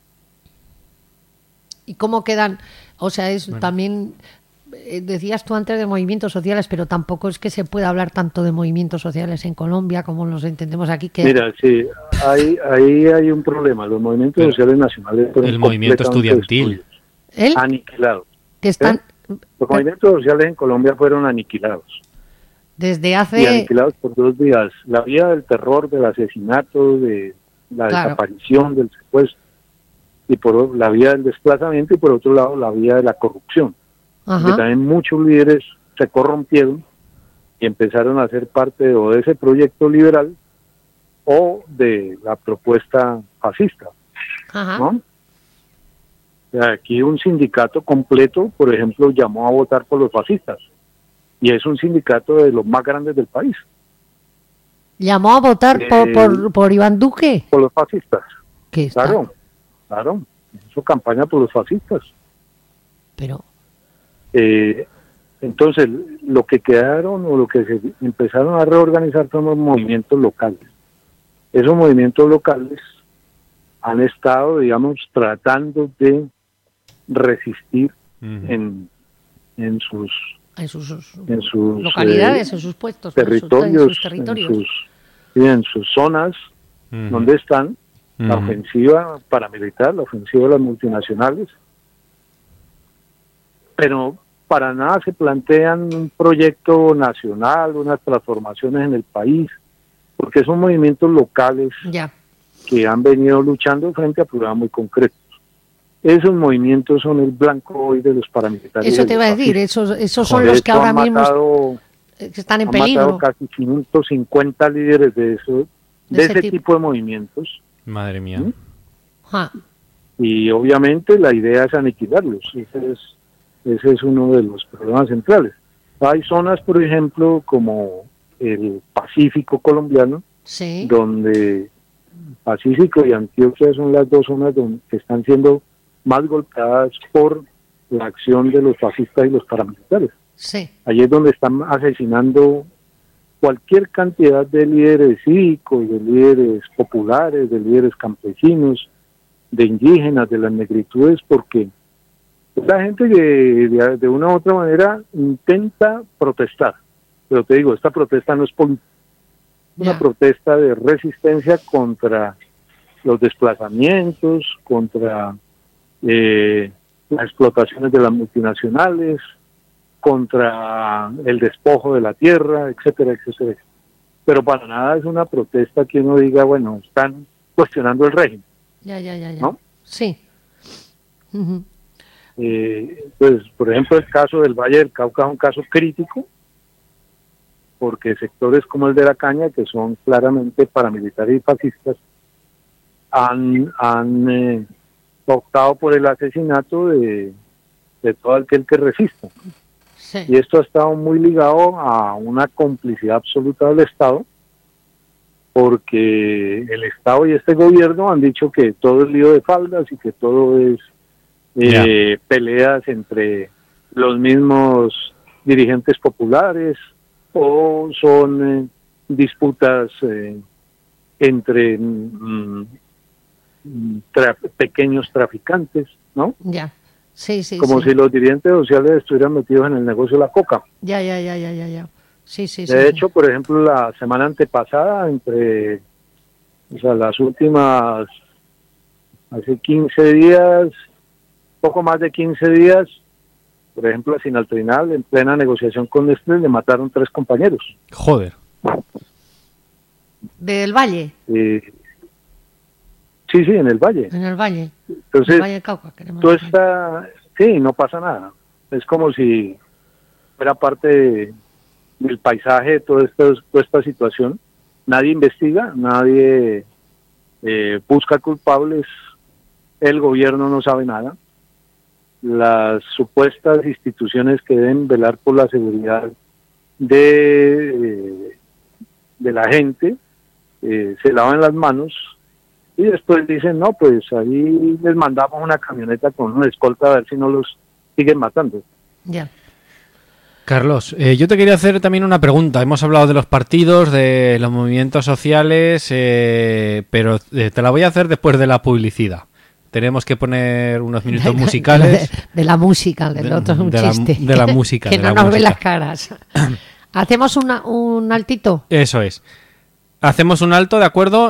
¿Y cómo quedan? O sea, también decías tú antes de movimientos sociales, pero tampoco es que se pueda hablar tanto de movimientos sociales en Colombia como los entendemos aquí. Mira, sí, ahí hay un problema. Los movimientos sociales nacionales fueron el movimiento estudiantil aniquilados. Que están Los movimientos sociales en Colombia fueron aniquilados. Desde hace... Y aniquilados por 2 vías. La vía del terror, del asesinato, de la desaparición, del secuestro, y por la vía del desplazamiento, y por otro lado la vía de la corrupción. Que también muchos líderes se corrompieron y empezaron a ser parte o de ese proyecto liberal o de la propuesta fascista, ¿no? Aquí un sindicato completo, por ejemplo, llamó a votar por los fascistas, y es un sindicato de los más grandes del país. ¿Llamó a votar por Iván Duque? Por los fascistas. ¿Qué está? Claro, hizo campaña por los fascistas. Pero... entonces, lo que quedaron o lo que se empezaron a reorganizar son los movimientos locales. Esos movimientos locales han estado, digamos, tratando de resistir en sus localidades, en sus puestos, territorios, en sus territorios, en sus zonas donde están, la ofensiva paramilitar, la ofensiva de las multinacionales, pero para nada se plantean un proyecto nacional, unas transformaciones en el país, porque son movimientos locales que han venido luchando frente a problemas muy concretos. Esos movimientos son el blanco hoy de los paramilitares. Eso te iba a decir, esos son los que ahora mismo están en peligro. Han matado casi 550 líderes de ese tipo de movimientos. Madre mía. Y obviamente la idea es aniquilarlos. Ese es uno de los problemas centrales. Hay zonas, por ejemplo, como el Pacífico colombiano, donde Pacífico y Antioquia son las 2 zonas que están siendo más golpeadas por la acción de los fascistas y los paramilitares. Allí es donde están asesinando cualquier cantidad de líderes cívicos, de líderes populares, de líderes campesinos, de indígenas, de las negritudes, porque la gente que de una u otra manera intenta protestar. Pero te digo, esta protesta no es política, es una protesta de resistencia contra los desplazamientos, contra las explotaciones de las multinacionales, contra el despojo de la tierra, etcétera, etcétera. Pero para nada es una protesta que uno diga, bueno, están cuestionando el régimen. ¿No? Sí. Pues, por ejemplo, el caso del Valle del Cauca es un caso crítico, porque sectores como el de la Caña, que son claramente paramilitares y fascistas, han optado por el asesinato de todo aquel que resista. Y esto ha estado muy ligado a una complicidad absoluta del Estado, porque el Estado y este gobierno han dicho que todo es lío de faldas y que todo es peleas entre los mismos dirigentes populares, o son disputas entre pequeños traficantes, ¿no? Sí. Como si los dirigentes sociales estuvieran metidos en el negocio de la coca. Ya. Sí. De hecho, por ejemplo, la semana antepasada, las últimas, hace 15 días, poco más de 15 días, por ejemplo, a Sinaltrinal, en plena negociación con Nestlé, le mataron 3 compañeros. Joder. ¿Del Valle? Sí, en el Valle. En el Valle. Entonces, el Valle del Cauca, no pasa nada. Es como si fuera parte del paisaje de toda esta situación. Nadie investiga, nadie busca culpables, el gobierno no sabe nada. Las supuestas instituciones que deben velar por la seguridad de la gente, se lavan las manos y después dicen, no, pues ahí les mandamos una camioneta con una escolta a ver si no los siguen matando. Ya. Carlos, yo te quería hacer también una pregunta. Hemos hablado de los partidos, de los movimientos sociales, pero te la voy a hacer después de la publicidad. Tenemos que poner unos minutos musicales. De la música, del otro es un chiste. De la música. Que no nos ven las caras. ¿Hacemos un altito? Eso es. Hacemos un alto, ¿de acuerdo?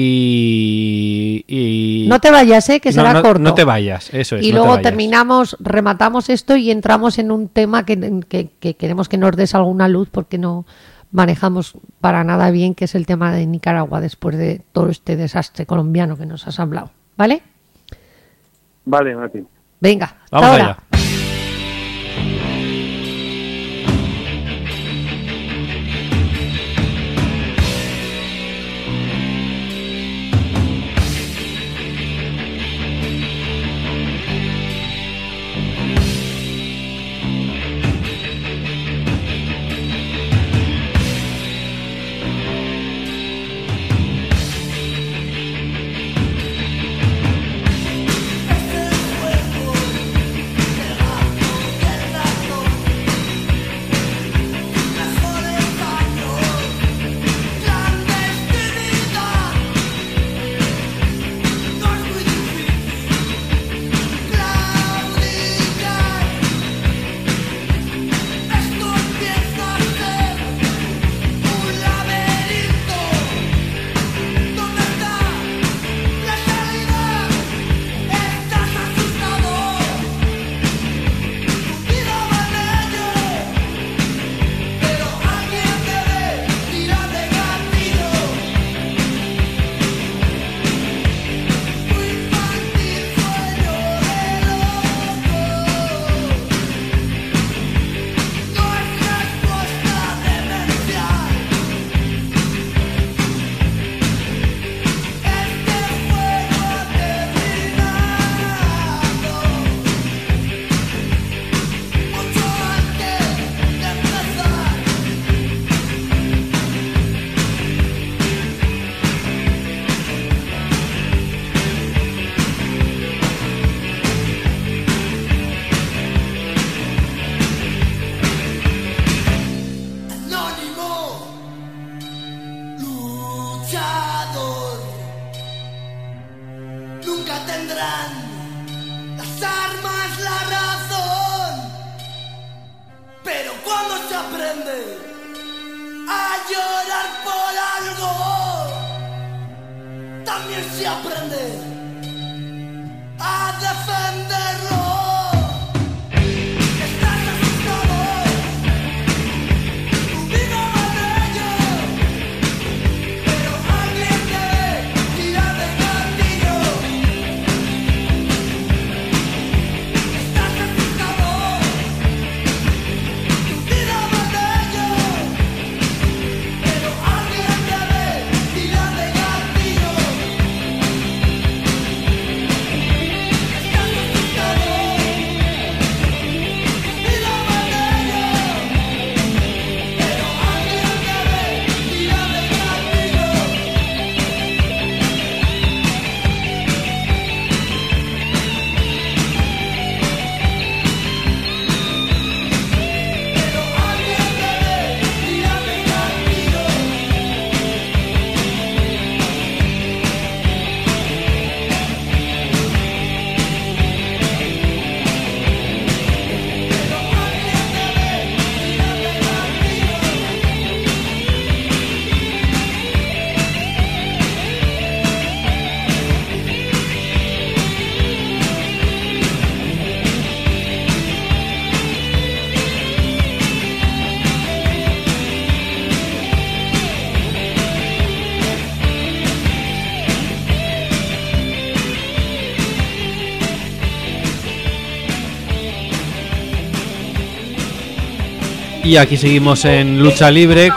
Y... No te vayas, que será corto. No te vayas, eso es. Y luego terminamos, rematamos esto y entramos en un tema que queremos que nos des alguna luz porque no manejamos para nada bien, que es el tema de Nicaragua después de todo este desastre colombiano que nos has hablado. ¿Vale? Vale, Martín. Venga, hasta Vamos ahora. allá. Y aquí seguimos en lucha libre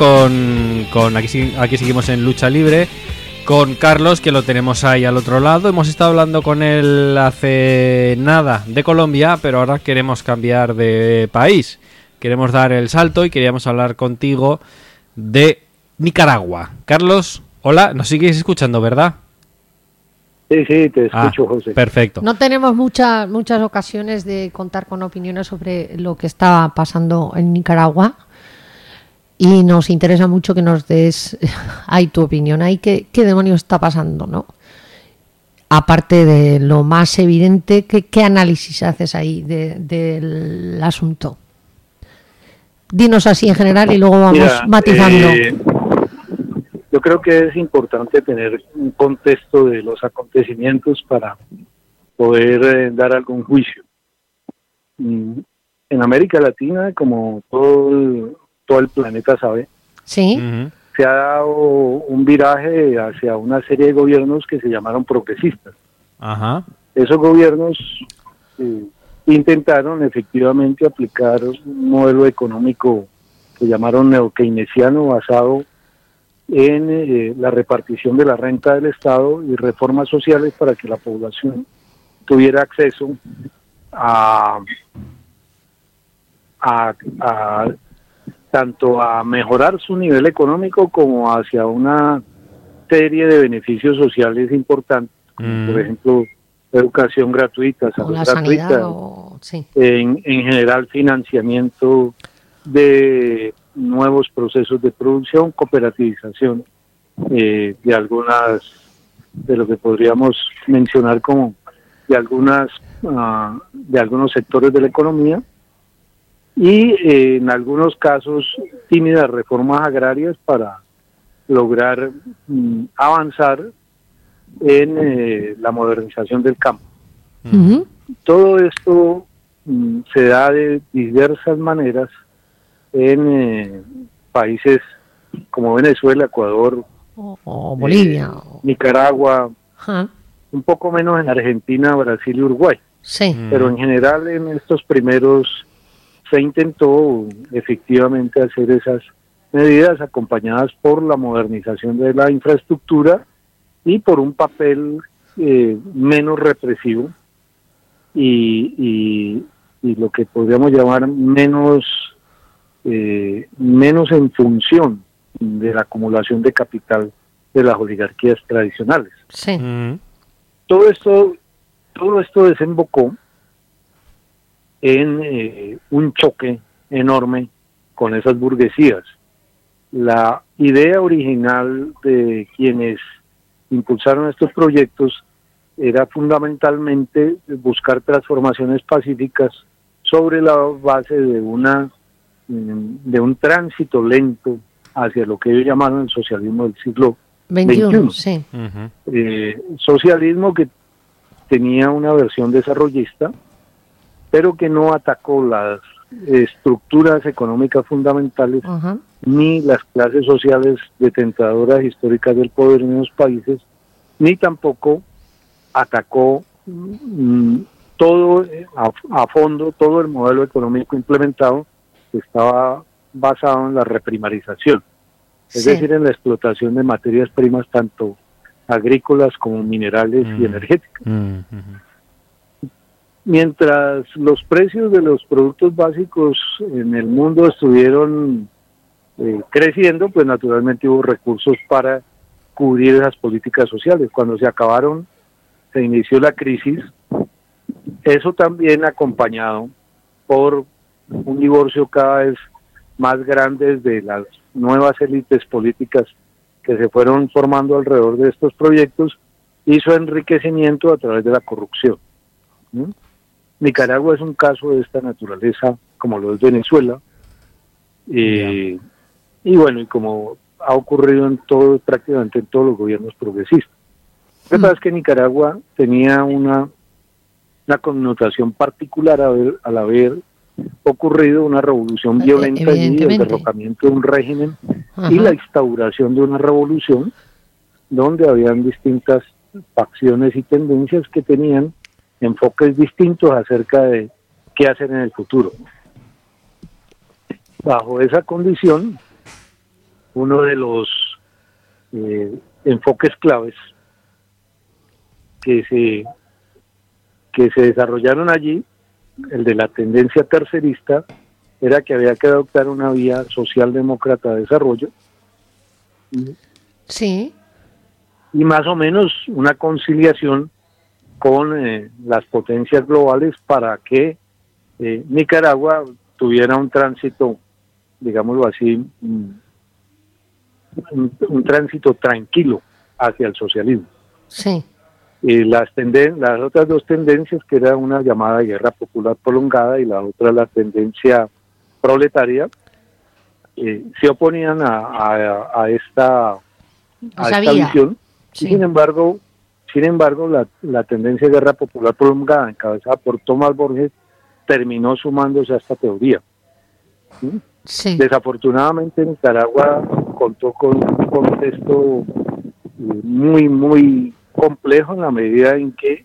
aquí seguimos en lucha libre con Carlos, que lo tenemos ahí al otro lado. Hemos estado hablando con él hace nada de Colombia, pero ahora queremos cambiar de país. queremos dar el salto y queríamos hablar contigo de Nicaragua. Carlos, hola, nos sigues escuchando, ¿verdad? Sí, te escucho, José. Perfecto. No tenemos muchas ocasiones de contar con opiniones sobre lo que está pasando en Nicaragua y nos interesa mucho que nos des ahí tu opinión, ahí qué demonios está pasando, ¿no? Aparte de lo más evidente, ¿qué análisis haces ahí del asunto? Dinos así en general y luego vamos matizando. Yo creo que es importante tener un contexto de los acontecimientos para poder dar algún juicio. En América Latina, como todo el planeta sabe, sí, se ha dado un viraje hacia una serie de gobiernos que se llamaron progresistas. Ajá. Esos gobiernos intentaron efectivamente aplicar un modelo económico que llamaron neokeynesiano, basado en la repartición de la renta del Estado y reformas sociales para que la población tuviera acceso a tanto a mejorar su nivel económico como hacia una serie de beneficios sociales importantes, como por ejemplo educación gratuita, salud gratuita, sí. en general financiamiento de nuevos procesos de producción, cooperativización de algunas, de lo que podríamos mencionar como de algunos sectores de la economía, y en algunos casos tímidas reformas agrarias para lograr avanzar en la modernización del campo. Uh-huh. Todo esto se da de diversas maneras en países como Venezuela, Ecuador, o Bolivia, Nicaragua, uh-huh, un poco menos en Argentina, Brasil y Uruguay. Sí. Pero en general en estos primeros se intentó efectivamente hacer esas medidas acompañadas por la modernización de la infraestructura y por un papel menos represivo y lo que podríamos llamar menos en función de la acumulación de capital de las oligarquías tradicionales. Sí. Todo esto desembocó en un choque enorme con esas burguesías. La idea original de quienes impulsaron estos proyectos era fundamentalmente buscar transformaciones pacíficas sobre la base de un tránsito lento hacia lo que ellos llamaron el socialismo del siglo XXI. Sí. Socialismo que tenía una versión desarrollista, pero que no atacó las estructuras económicas fundamentales, Uh-huh, ni las clases sociales detentadoras históricas del poder en los países, ni tampoco atacó todo a fondo todo el modelo económico implementado, que estaba basado en la reprimarización, es sí, decir, en la explotación de materias primas tanto agrícolas como minerales y energéticas. Mientras los precios de los productos básicos en el mundo estuvieron creciendo, pues naturalmente hubo recursos para cubrir esas políticas sociales. Cuando se inició la crisis, eso también acompañado por un divorcio cada vez más grande de las nuevas élites políticas que se fueron formando alrededor de estos proyectos, hizo enriquecimiento a través de la corrupción. Nicaragua es un caso de esta naturaleza, como lo es Venezuela, y bueno, y como ha ocurrido prácticamente en todos los gobiernos progresistas. Lo que pasa es que Nicaragua tenía una connotación particular al haber ocurrido una revolución violenta allí, el derrocamiento de un régimen y la instauración de una revolución donde habían distintas facciones y tendencias que tenían enfoques distintos acerca de qué hacer en el futuro. Bajo esa condición, uno de los enfoques claves que se desarrollaron allí, el de la tendencia tercerista, era que había que adoptar una vía socialdemócrata de desarrollo. Sí. Y más o menos una conciliación con las potencias globales para que Nicaragua tuviera un tránsito, digámoslo así, un tránsito tranquilo hacia el socialismo. Sí. Y las otras dos tendencias, que era una llamada guerra popular prolongada y la otra la tendencia proletaria, se oponían a esta visión. Sí. Sin embargo, la tendencia de guerra popular prolongada, encabezada por Tomás Borges, terminó sumándose a esta teoría. Sí. Desafortunadamente Nicaragua contó con un contexto muy, muy complejo, en la medida en que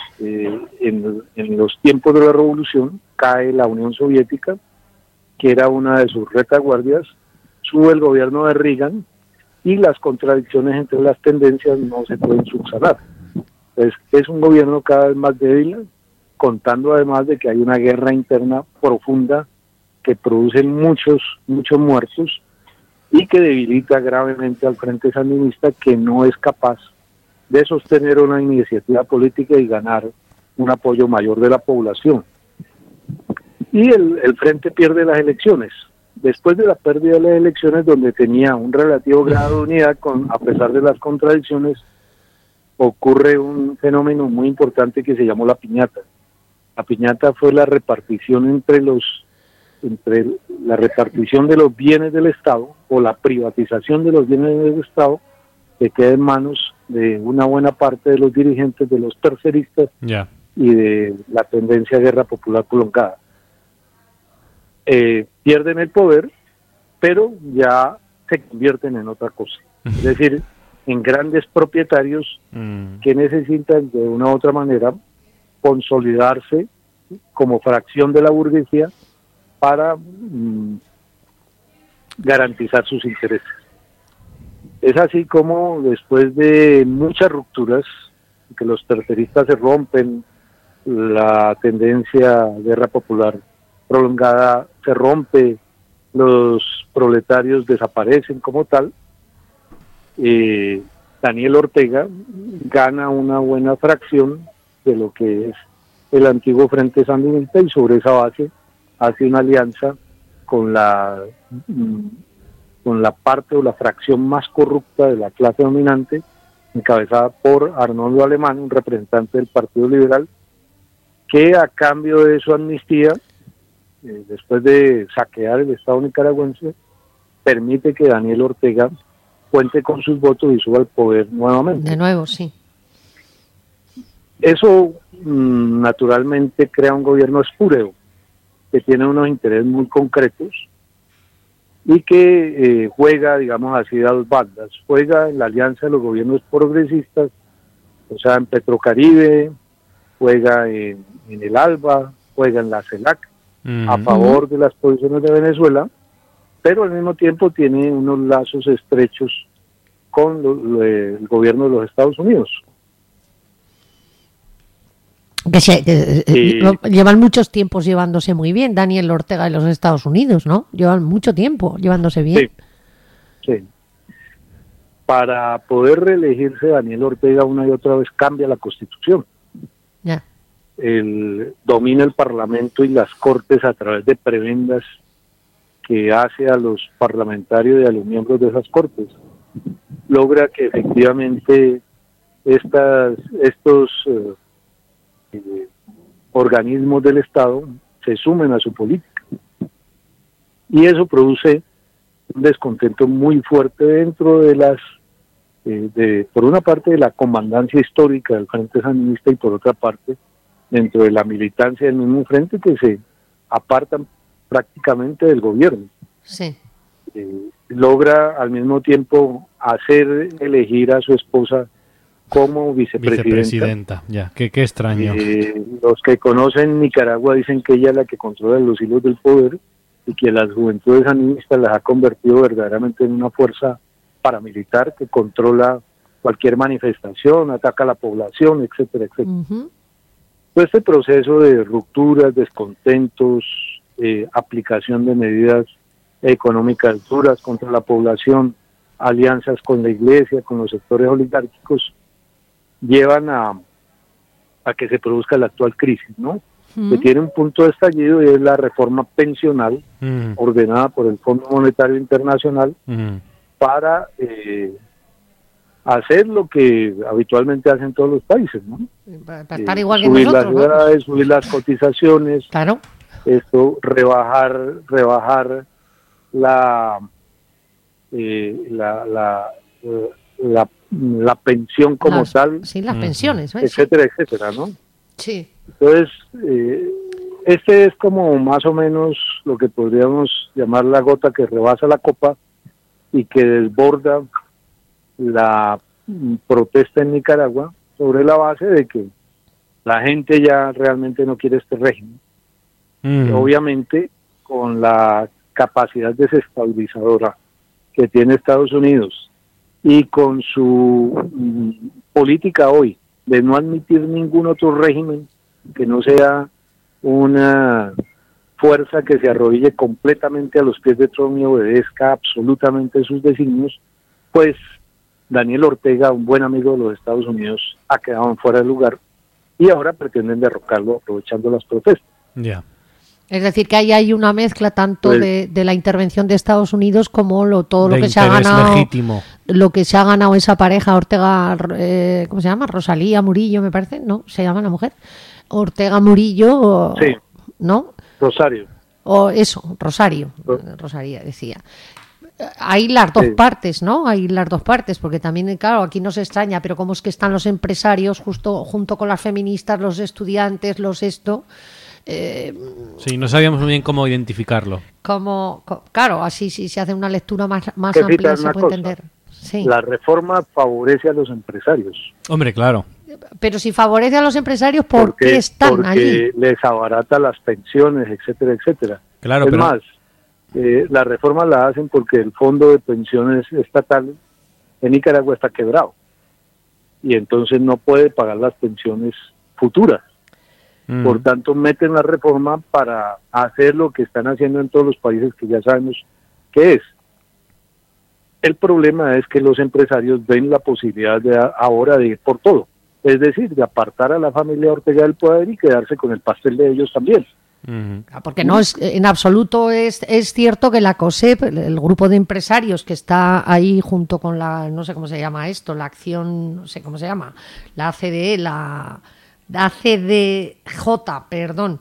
en los tiempos de la revolución cae la Unión Soviética, que era una de sus retaguardias, sube el gobierno de Reagan, y las contradicciones entre las tendencias no se pueden subsanar. Entonces, es un gobierno cada vez más débil, contando además de que hay una guerra interna profunda que produce muchos muertos y que debilita gravemente al Frente Sandinista, que no es capaz de sostener una iniciativa política y ganar un apoyo mayor de la población. Y el Frente pierde las elecciones. Después de la pérdida de las elecciones, donde tenía un relativo grado de unidad, a pesar de las contradicciones, ocurre un fenómeno muy importante que se llamó la piñata. La piñata fue la repartición la repartición de los bienes del Estado, o la privatización de los bienes del Estado, que queda en manos de una buena parte de los dirigentes, de los terceristas, y de la tendencia a guerra popular prolongada. Pierden el poder, pero ya se convierten en otra cosa. Es decir, en grandes propietarios que necesitan de una u otra manera consolidarse como fracción de la burguesía para garantizar sus intereses. Es así como, después de muchas rupturas, que los terceristas se rompen, la tendencia a guerra popular prolongada se rompe, los proletarios desaparecen como tal, Daniel Ortega gana una buena fracción de lo que es el antiguo Frente Sandinista, y sobre esa base hace una alianza con la parte o la fracción más corrupta de la clase dominante, encabezada por Arnoldo Alemán, un representante del Partido Liberal, que a cambio de su amnistía, después de saquear el Estado nicaragüense, permite que Daniel Ortega cuente con sus votos y suba al poder nuevamente. De nuevo, sí. Eso naturalmente crea un gobierno espúreo, que tiene unos intereses muy concretos y que juega, digamos así, a dos bandas. Juega en la alianza de los gobiernos progresistas, o sea, en Petrocaribe, juega en el ALBA, juega en la CELAC, a favor de las posiciones de Venezuela, pero al mismo tiempo tiene unos lazos estrechos con el gobierno de los Estados Unidos. Llevan muchos tiempos llevándose muy bien, Daniel Ortega y los Estados Unidos, ¿no? Llevan mucho tiempo llevándose bien. Sí. Para poder reelegirse, Daniel Ortega una y otra vez cambia la Constitución. Ya. Domina el Parlamento y las Cortes a través de prebendas que hace a los parlamentarios y a los miembros de esas Cortes. Logra que efectivamente estos organismos del Estado se sumen a su política. Y eso produce un descontento muy fuerte dentro de por una parte, de la comandancia histórica del Frente Sandinista, y por otra parte, dentro de la militancia del mismo frente, que se apartan prácticamente del gobierno. Sí. Logra al mismo tiempo hacer elegir a su esposa como vicepresidenta. Ya, qué extraño. Los que conocen Nicaragua dicen que ella es la que controla los hilos del poder, y que las juventudes sandinistas las ha convertido verdaderamente en una fuerza paramilitar que controla cualquier manifestación, ataca a la población, etcétera, etcétera. Todo este proceso de rupturas, descontentos, aplicación de medidas económicas duras contra la población, alianzas con la iglesia, con los sectores oligárquicos, llevan a que se produzca la actual crisis, ¿no? Que tiene un punto de estallido y es la reforma pensional ordenada por el Fondo Monetario Internacional para hacer lo que habitualmente hacen todos los países, ¿no? Para estar igual que subir nosotros, las edades, subir las cotizaciones, claro. Esto, rebajar la pensión como tal, sí, las pensiones, ¿ves? etcétera, etcétera, ¿no? Sí. Entonces, este es como más o menos lo que podríamos llamar la gota que rebasa la copa y que desborda la protesta en Nicaragua sobre la base de que la gente ya realmente no quiere este régimen. Obviamente, con la capacidad desestabilizadora que tiene Estados Unidos y con su política hoy de no admitir ningún otro régimen que no sea una fuerza que se arrodille completamente a los pies de Trump y obedezca absolutamente sus designios, pues Daniel Ortega, un buen amigo de los Estados Unidos, ha quedado en fuera de lugar y ahora pretenden derrocarlo aprovechando las protestas. Ya. Es decir, que ahí hay una mezcla tanto Pues, de la intervención de Estados Unidos como todo lo De que se ha interés ganado, legítimo. lo que se ha ganado esa pareja Ortega, ¿cómo se llama? Rosalía Murillo, me parece, ¿no? Se llama la mujer. Ortega Murillo, Sí. ¿no? Rosario. O eso, Rosario, Rosalía decía. Hay las dos partes, ¿no? Hay las dos partes, porque también, claro, aquí no se extraña, pero cómo es que están los empresarios justo junto con las feministas, los estudiantes, Sí, no sabíamos muy bien cómo identificarlo. Claro, así si se hace una lectura más Que amplia citar se una puede cosa, entender. Sí. La reforma favorece a los empresarios. Hombre, claro. Pero si favorece a los empresarios, ¿por qué están allí? Porque les abarata las pensiones, etcétera, etcétera. Claro, es pero... más, la reforma la hacen porque el fondo de pensiones estatal en Nicaragua está quebrado y entonces no puede pagar las pensiones futuras. Por tanto, meten la reforma para hacer lo que están haciendo en todos los países que ya sabemos qué es. El problema es que los empresarios ven la posibilidad ahora de ir por todo, es decir, de apartar a la familia Ortega del poder y quedarse con el pastel de ellos también. Porque no es en absoluto es cierto que la COSEP, el grupo de empresarios que está ahí junto con la, no sé cómo se llama esto, la acción, no sé cómo se llama, la ACDE, la ACDJ, perdón.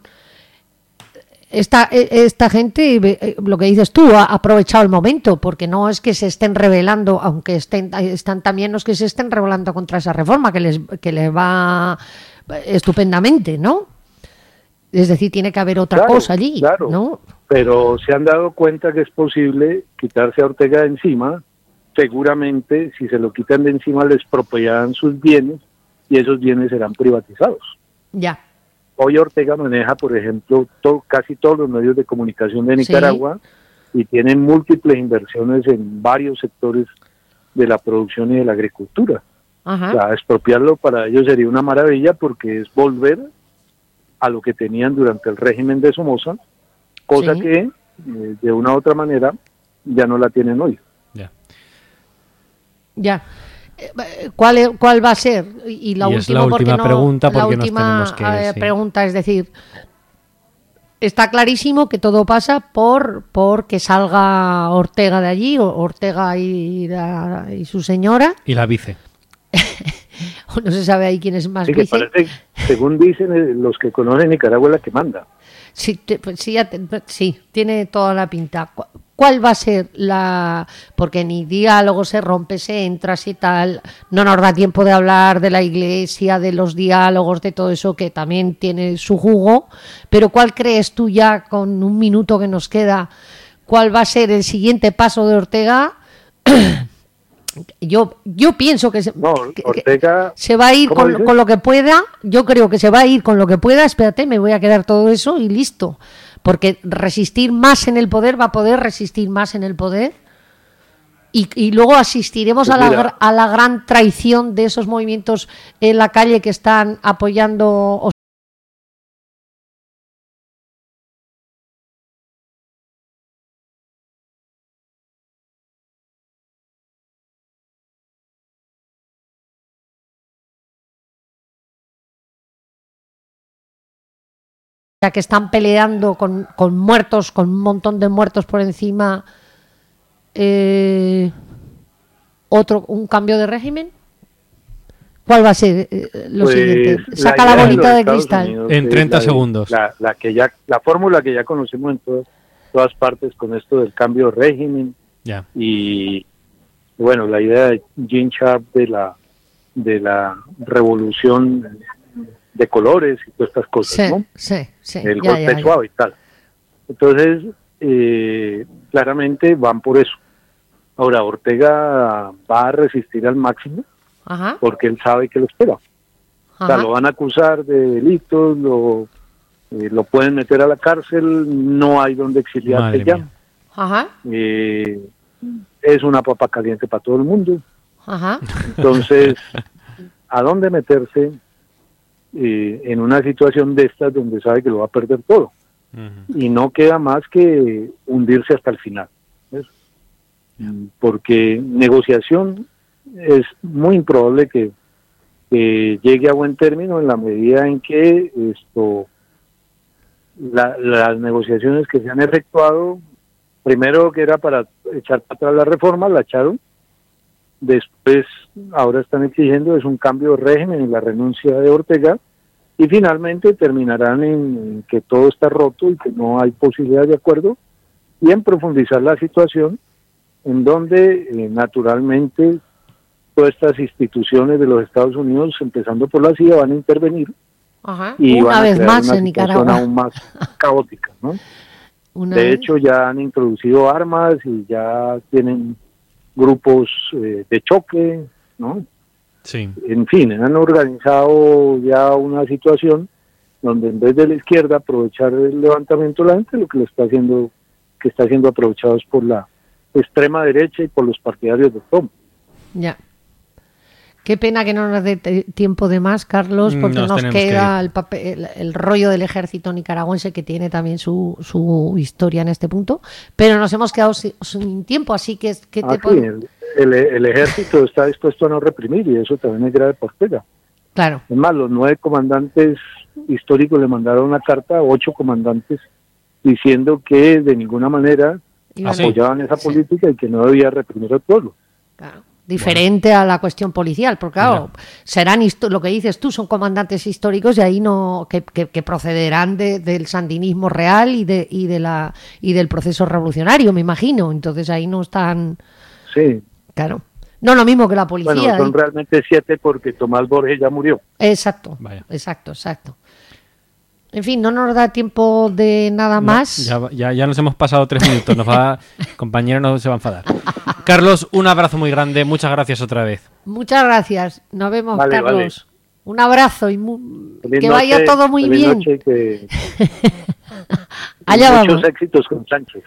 Esta gente, lo que dices tú, ha aprovechado el momento, porque no es que se estén rebelando, aunque están también los que se estén rebelando contra esa reforma, que les va estupendamente, ¿no? Es decir, tiene que haber otra cosa allí, claro, ¿no? Pero se han dado cuenta que es posible quitarse a Ortega de encima. Seguramente, si se lo quitan de encima, les expropiarán sus bienes y esos bienes serán privatizados. Ya. Hoy Ortega maneja, por ejemplo, casi todos los medios de comunicación de Nicaragua y tienen múltiples inversiones en varios sectores de la producción y de la agricultura. Ajá. O sea, expropiarlo para ellos sería una maravilla porque es volver a lo que tenían durante el régimen de Somoza, cosa que de una u otra manera ya no la tienen hoy. Ya. ¿Cuál va a ser? Y la última pregunta, porque la última pregunta, es decir, está clarísimo que todo pasa por que salga Ortega de allí, Ortega y su señora. Y la vice. No se sabe ahí quién es más sí, vice. Parece, según dicen los que conocen Nicaragua, es la que manda. Sí, sí, tiene toda la pinta. ¿Cuál va a ser porque ni diálogo se rompe, se entra y tal? No nos da tiempo de hablar de la iglesia, de los diálogos, de todo eso que también tiene su jugo. Pero ¿cuál crees tú ya, con un minuto que nos queda, cuál va a ser el siguiente paso de Ortega? Yo pienso que Ortega, se va a ir con lo que pueda. Yo creo que se va a ir con lo que pueda. Espérate, me voy a quedar todo eso y listo. Porque resistir más en el poder, va a poder resistir más en el poder. Y luego asistiremos a la gran traición de esos movimientos en la calle que están apoyando sea, que están peleando con muertos, con un montón de muertos por encima, un cambio de régimen. ¿Cuál va a ser lo siguiente? Saca la bolita de cristal. Unidos, en 30 segundos. La fórmula que ya conocemos en todas partes con esto del cambio de régimen. Ya. Y bueno, la idea de Gene Sharp de la revolución de colores y todas estas cosas, ¿no? Sí. El golpe suave y tal. Entonces, claramente van por eso. Ahora, Ortega va a resistir al máximo, Ajá. porque él sabe que lo espera. Ajá. O sea, lo van a acusar de delitos, lo pueden meter a la cárcel, no hay donde exiliarse ya. Ajá. Es una papa caliente para todo el mundo. Ajá. Entonces, ¿a dónde meterse en una situación de estas donde sabe que lo va a perder todo? Uh-huh. Y no queda más que hundirse hasta el final, ¿ves? Porque negociación es muy improbable que llegue a buen término en la medida en que las negociaciones que se han efectuado, primero que era para echar para atrás la reforma, la echaron. Después, ahora están exigiendo es un cambio de régimen y la renuncia de Ortega, y finalmente terminarán en que todo está roto y que no hay posibilidad de acuerdo, y en profundizar la situación en donde naturalmente todas estas instituciones de los Estados Unidos, empezando por la CIA, van a intervenir. Ajá. Y una van a vez crear más una en situación Nicaragua. aún más caótica, ¿no? De hecho, ya han introducido armas y ya tienen grupos de choque, ¿no? Sí. En fin, han organizado ya una situación donde en vez de la izquierda aprovechar el levantamiento de la gente, lo que está siendo aprovechado es por la extrema derecha y por los partidarios de Trump. Ya. Qué pena que no nos dé tiempo de más, Carlos, porque nos queda el rollo del ejército nicaragüense, que tiene también su historia en este punto, pero nos hemos quedado sin tiempo, así que el ejército está dispuesto a no reprimir, y eso también es grave por Ortega. Claro. Es más, los 9 comandantes históricos le mandaron una carta a 8 comandantes diciendo que de ninguna manera apoyaban esa política y que no debía reprimir al pueblo. Claro. Diferente a la cuestión policial, porque claro, serán lo que dices tú, son comandantes históricos y ahí no que procederán del sandinismo real y del proceso revolucionario, me imagino. Entonces ahí no están. Sí. Claro. No lo mismo que la policía. Bueno, son realmente 7 porque Tomás Borges ya murió. Exacto. Vaya. Exacto. En fin, no nos da tiempo de nada más. Ya nos hemos pasado 3 minutos. Compañero no se va a enfadar. Carlos, un abrazo muy grande. Muchas gracias otra vez. Muchas gracias. Nos vemos, Carlos. Vale. Un abrazo y que vaya todo muy bien. Noche, Allá vamos. Muchos éxitos con Sánchez.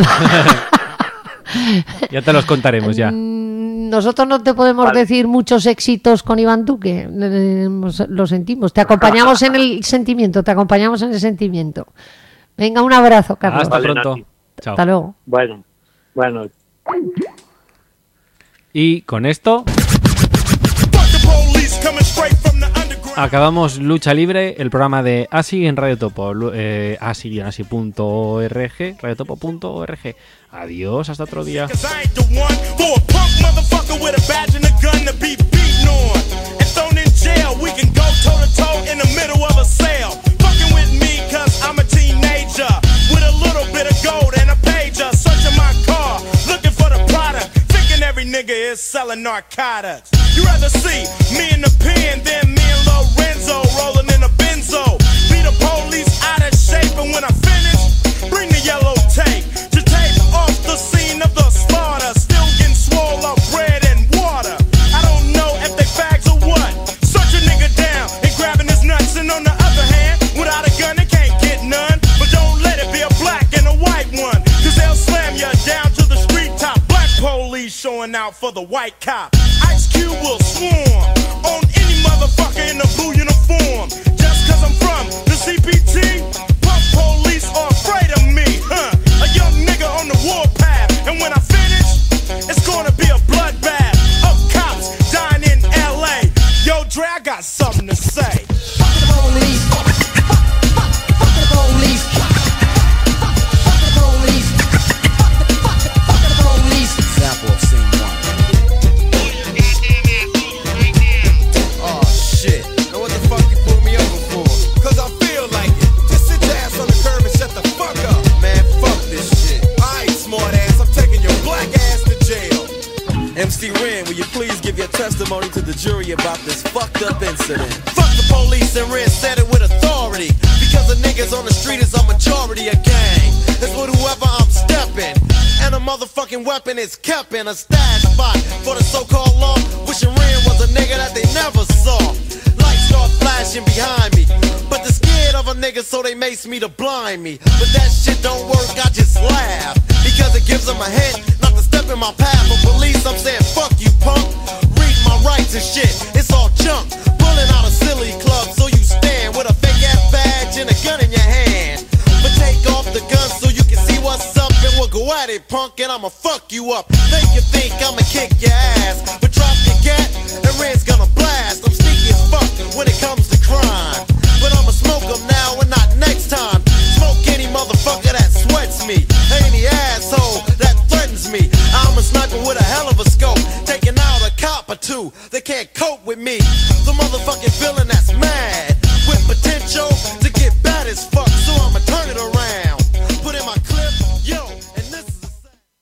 Ya te los contaremos ya. Nosotros no te podemos decir muchos éxitos con Iván Duque, lo sentimos. Te acompañamos en el sentimiento, Venga, un abrazo, Carlos. Hasta pronto. Chao. Hasta luego. Bueno. Y con esto acabamos Lucha Libre, el programa de ASI en Radio Topo, asi.org, radiotopo.org. Adiós, hasta otro día. Every nigga is selling narcotics. You rather see me in the pen than me and Lorenzo rolling in a benzo. Be the police out of shape, and when I finish, bring the yellow tape to tape off the scene of the slaughter. Still getting swole up bread and water. I don't know if they fags or what. Search a nigga down and grabbing his nuts, and on the other hand, without a gun they can't get none. But don't let it be a black and a white one, cause they'll slam you down to the street top. Police showing out for the white cop. Ice Cube will swarm on any motherfucker in a blue uniform. Just cause I'm from the CPT, pump police are afraid of me, huh? A young nigga on the warpath, and when I finish, it's gonna be a bloodbath of cops dying in LA. Yo, Dre, I got something to say. Fuck the police. Fuck the police. testimony to the jury about this fucked up incident. Fuck the police and Red said it with authority. Because the niggas on the street is a majority of gang. It's with whoever I'm stepping. And a motherfucking weapon is kept in a stash spot for the so-called law. Wishing Ren was a nigga that they never saw. Lights start flashing behind me, but they're scared of a nigga, so they mace me to blind me. But that shit don't work, I just laugh, because it gives them a hint not to step in my path. For police, I'm saying fuck you, punk. Read my rights and shit, it's all junk. Pulling out a silly club, so you stand with a fake ass badge and a gun in your hand. But take off the gun so you can see what's up, and we'll go at it, punk, and I'ma fuck you up. Make you think I'ma kick your ass, but drop your gat, and Red's gonna blast. I'm sneaky as fuck when it comes to crime, but I'ma smoke them now and not next time. Smoke any motherfucker that sweats me, any asshole that threatens me. I'm a sniper with a hell of a scope, taking out a cop or two. They can't cope with me. The motherfucking villain that's mad with potential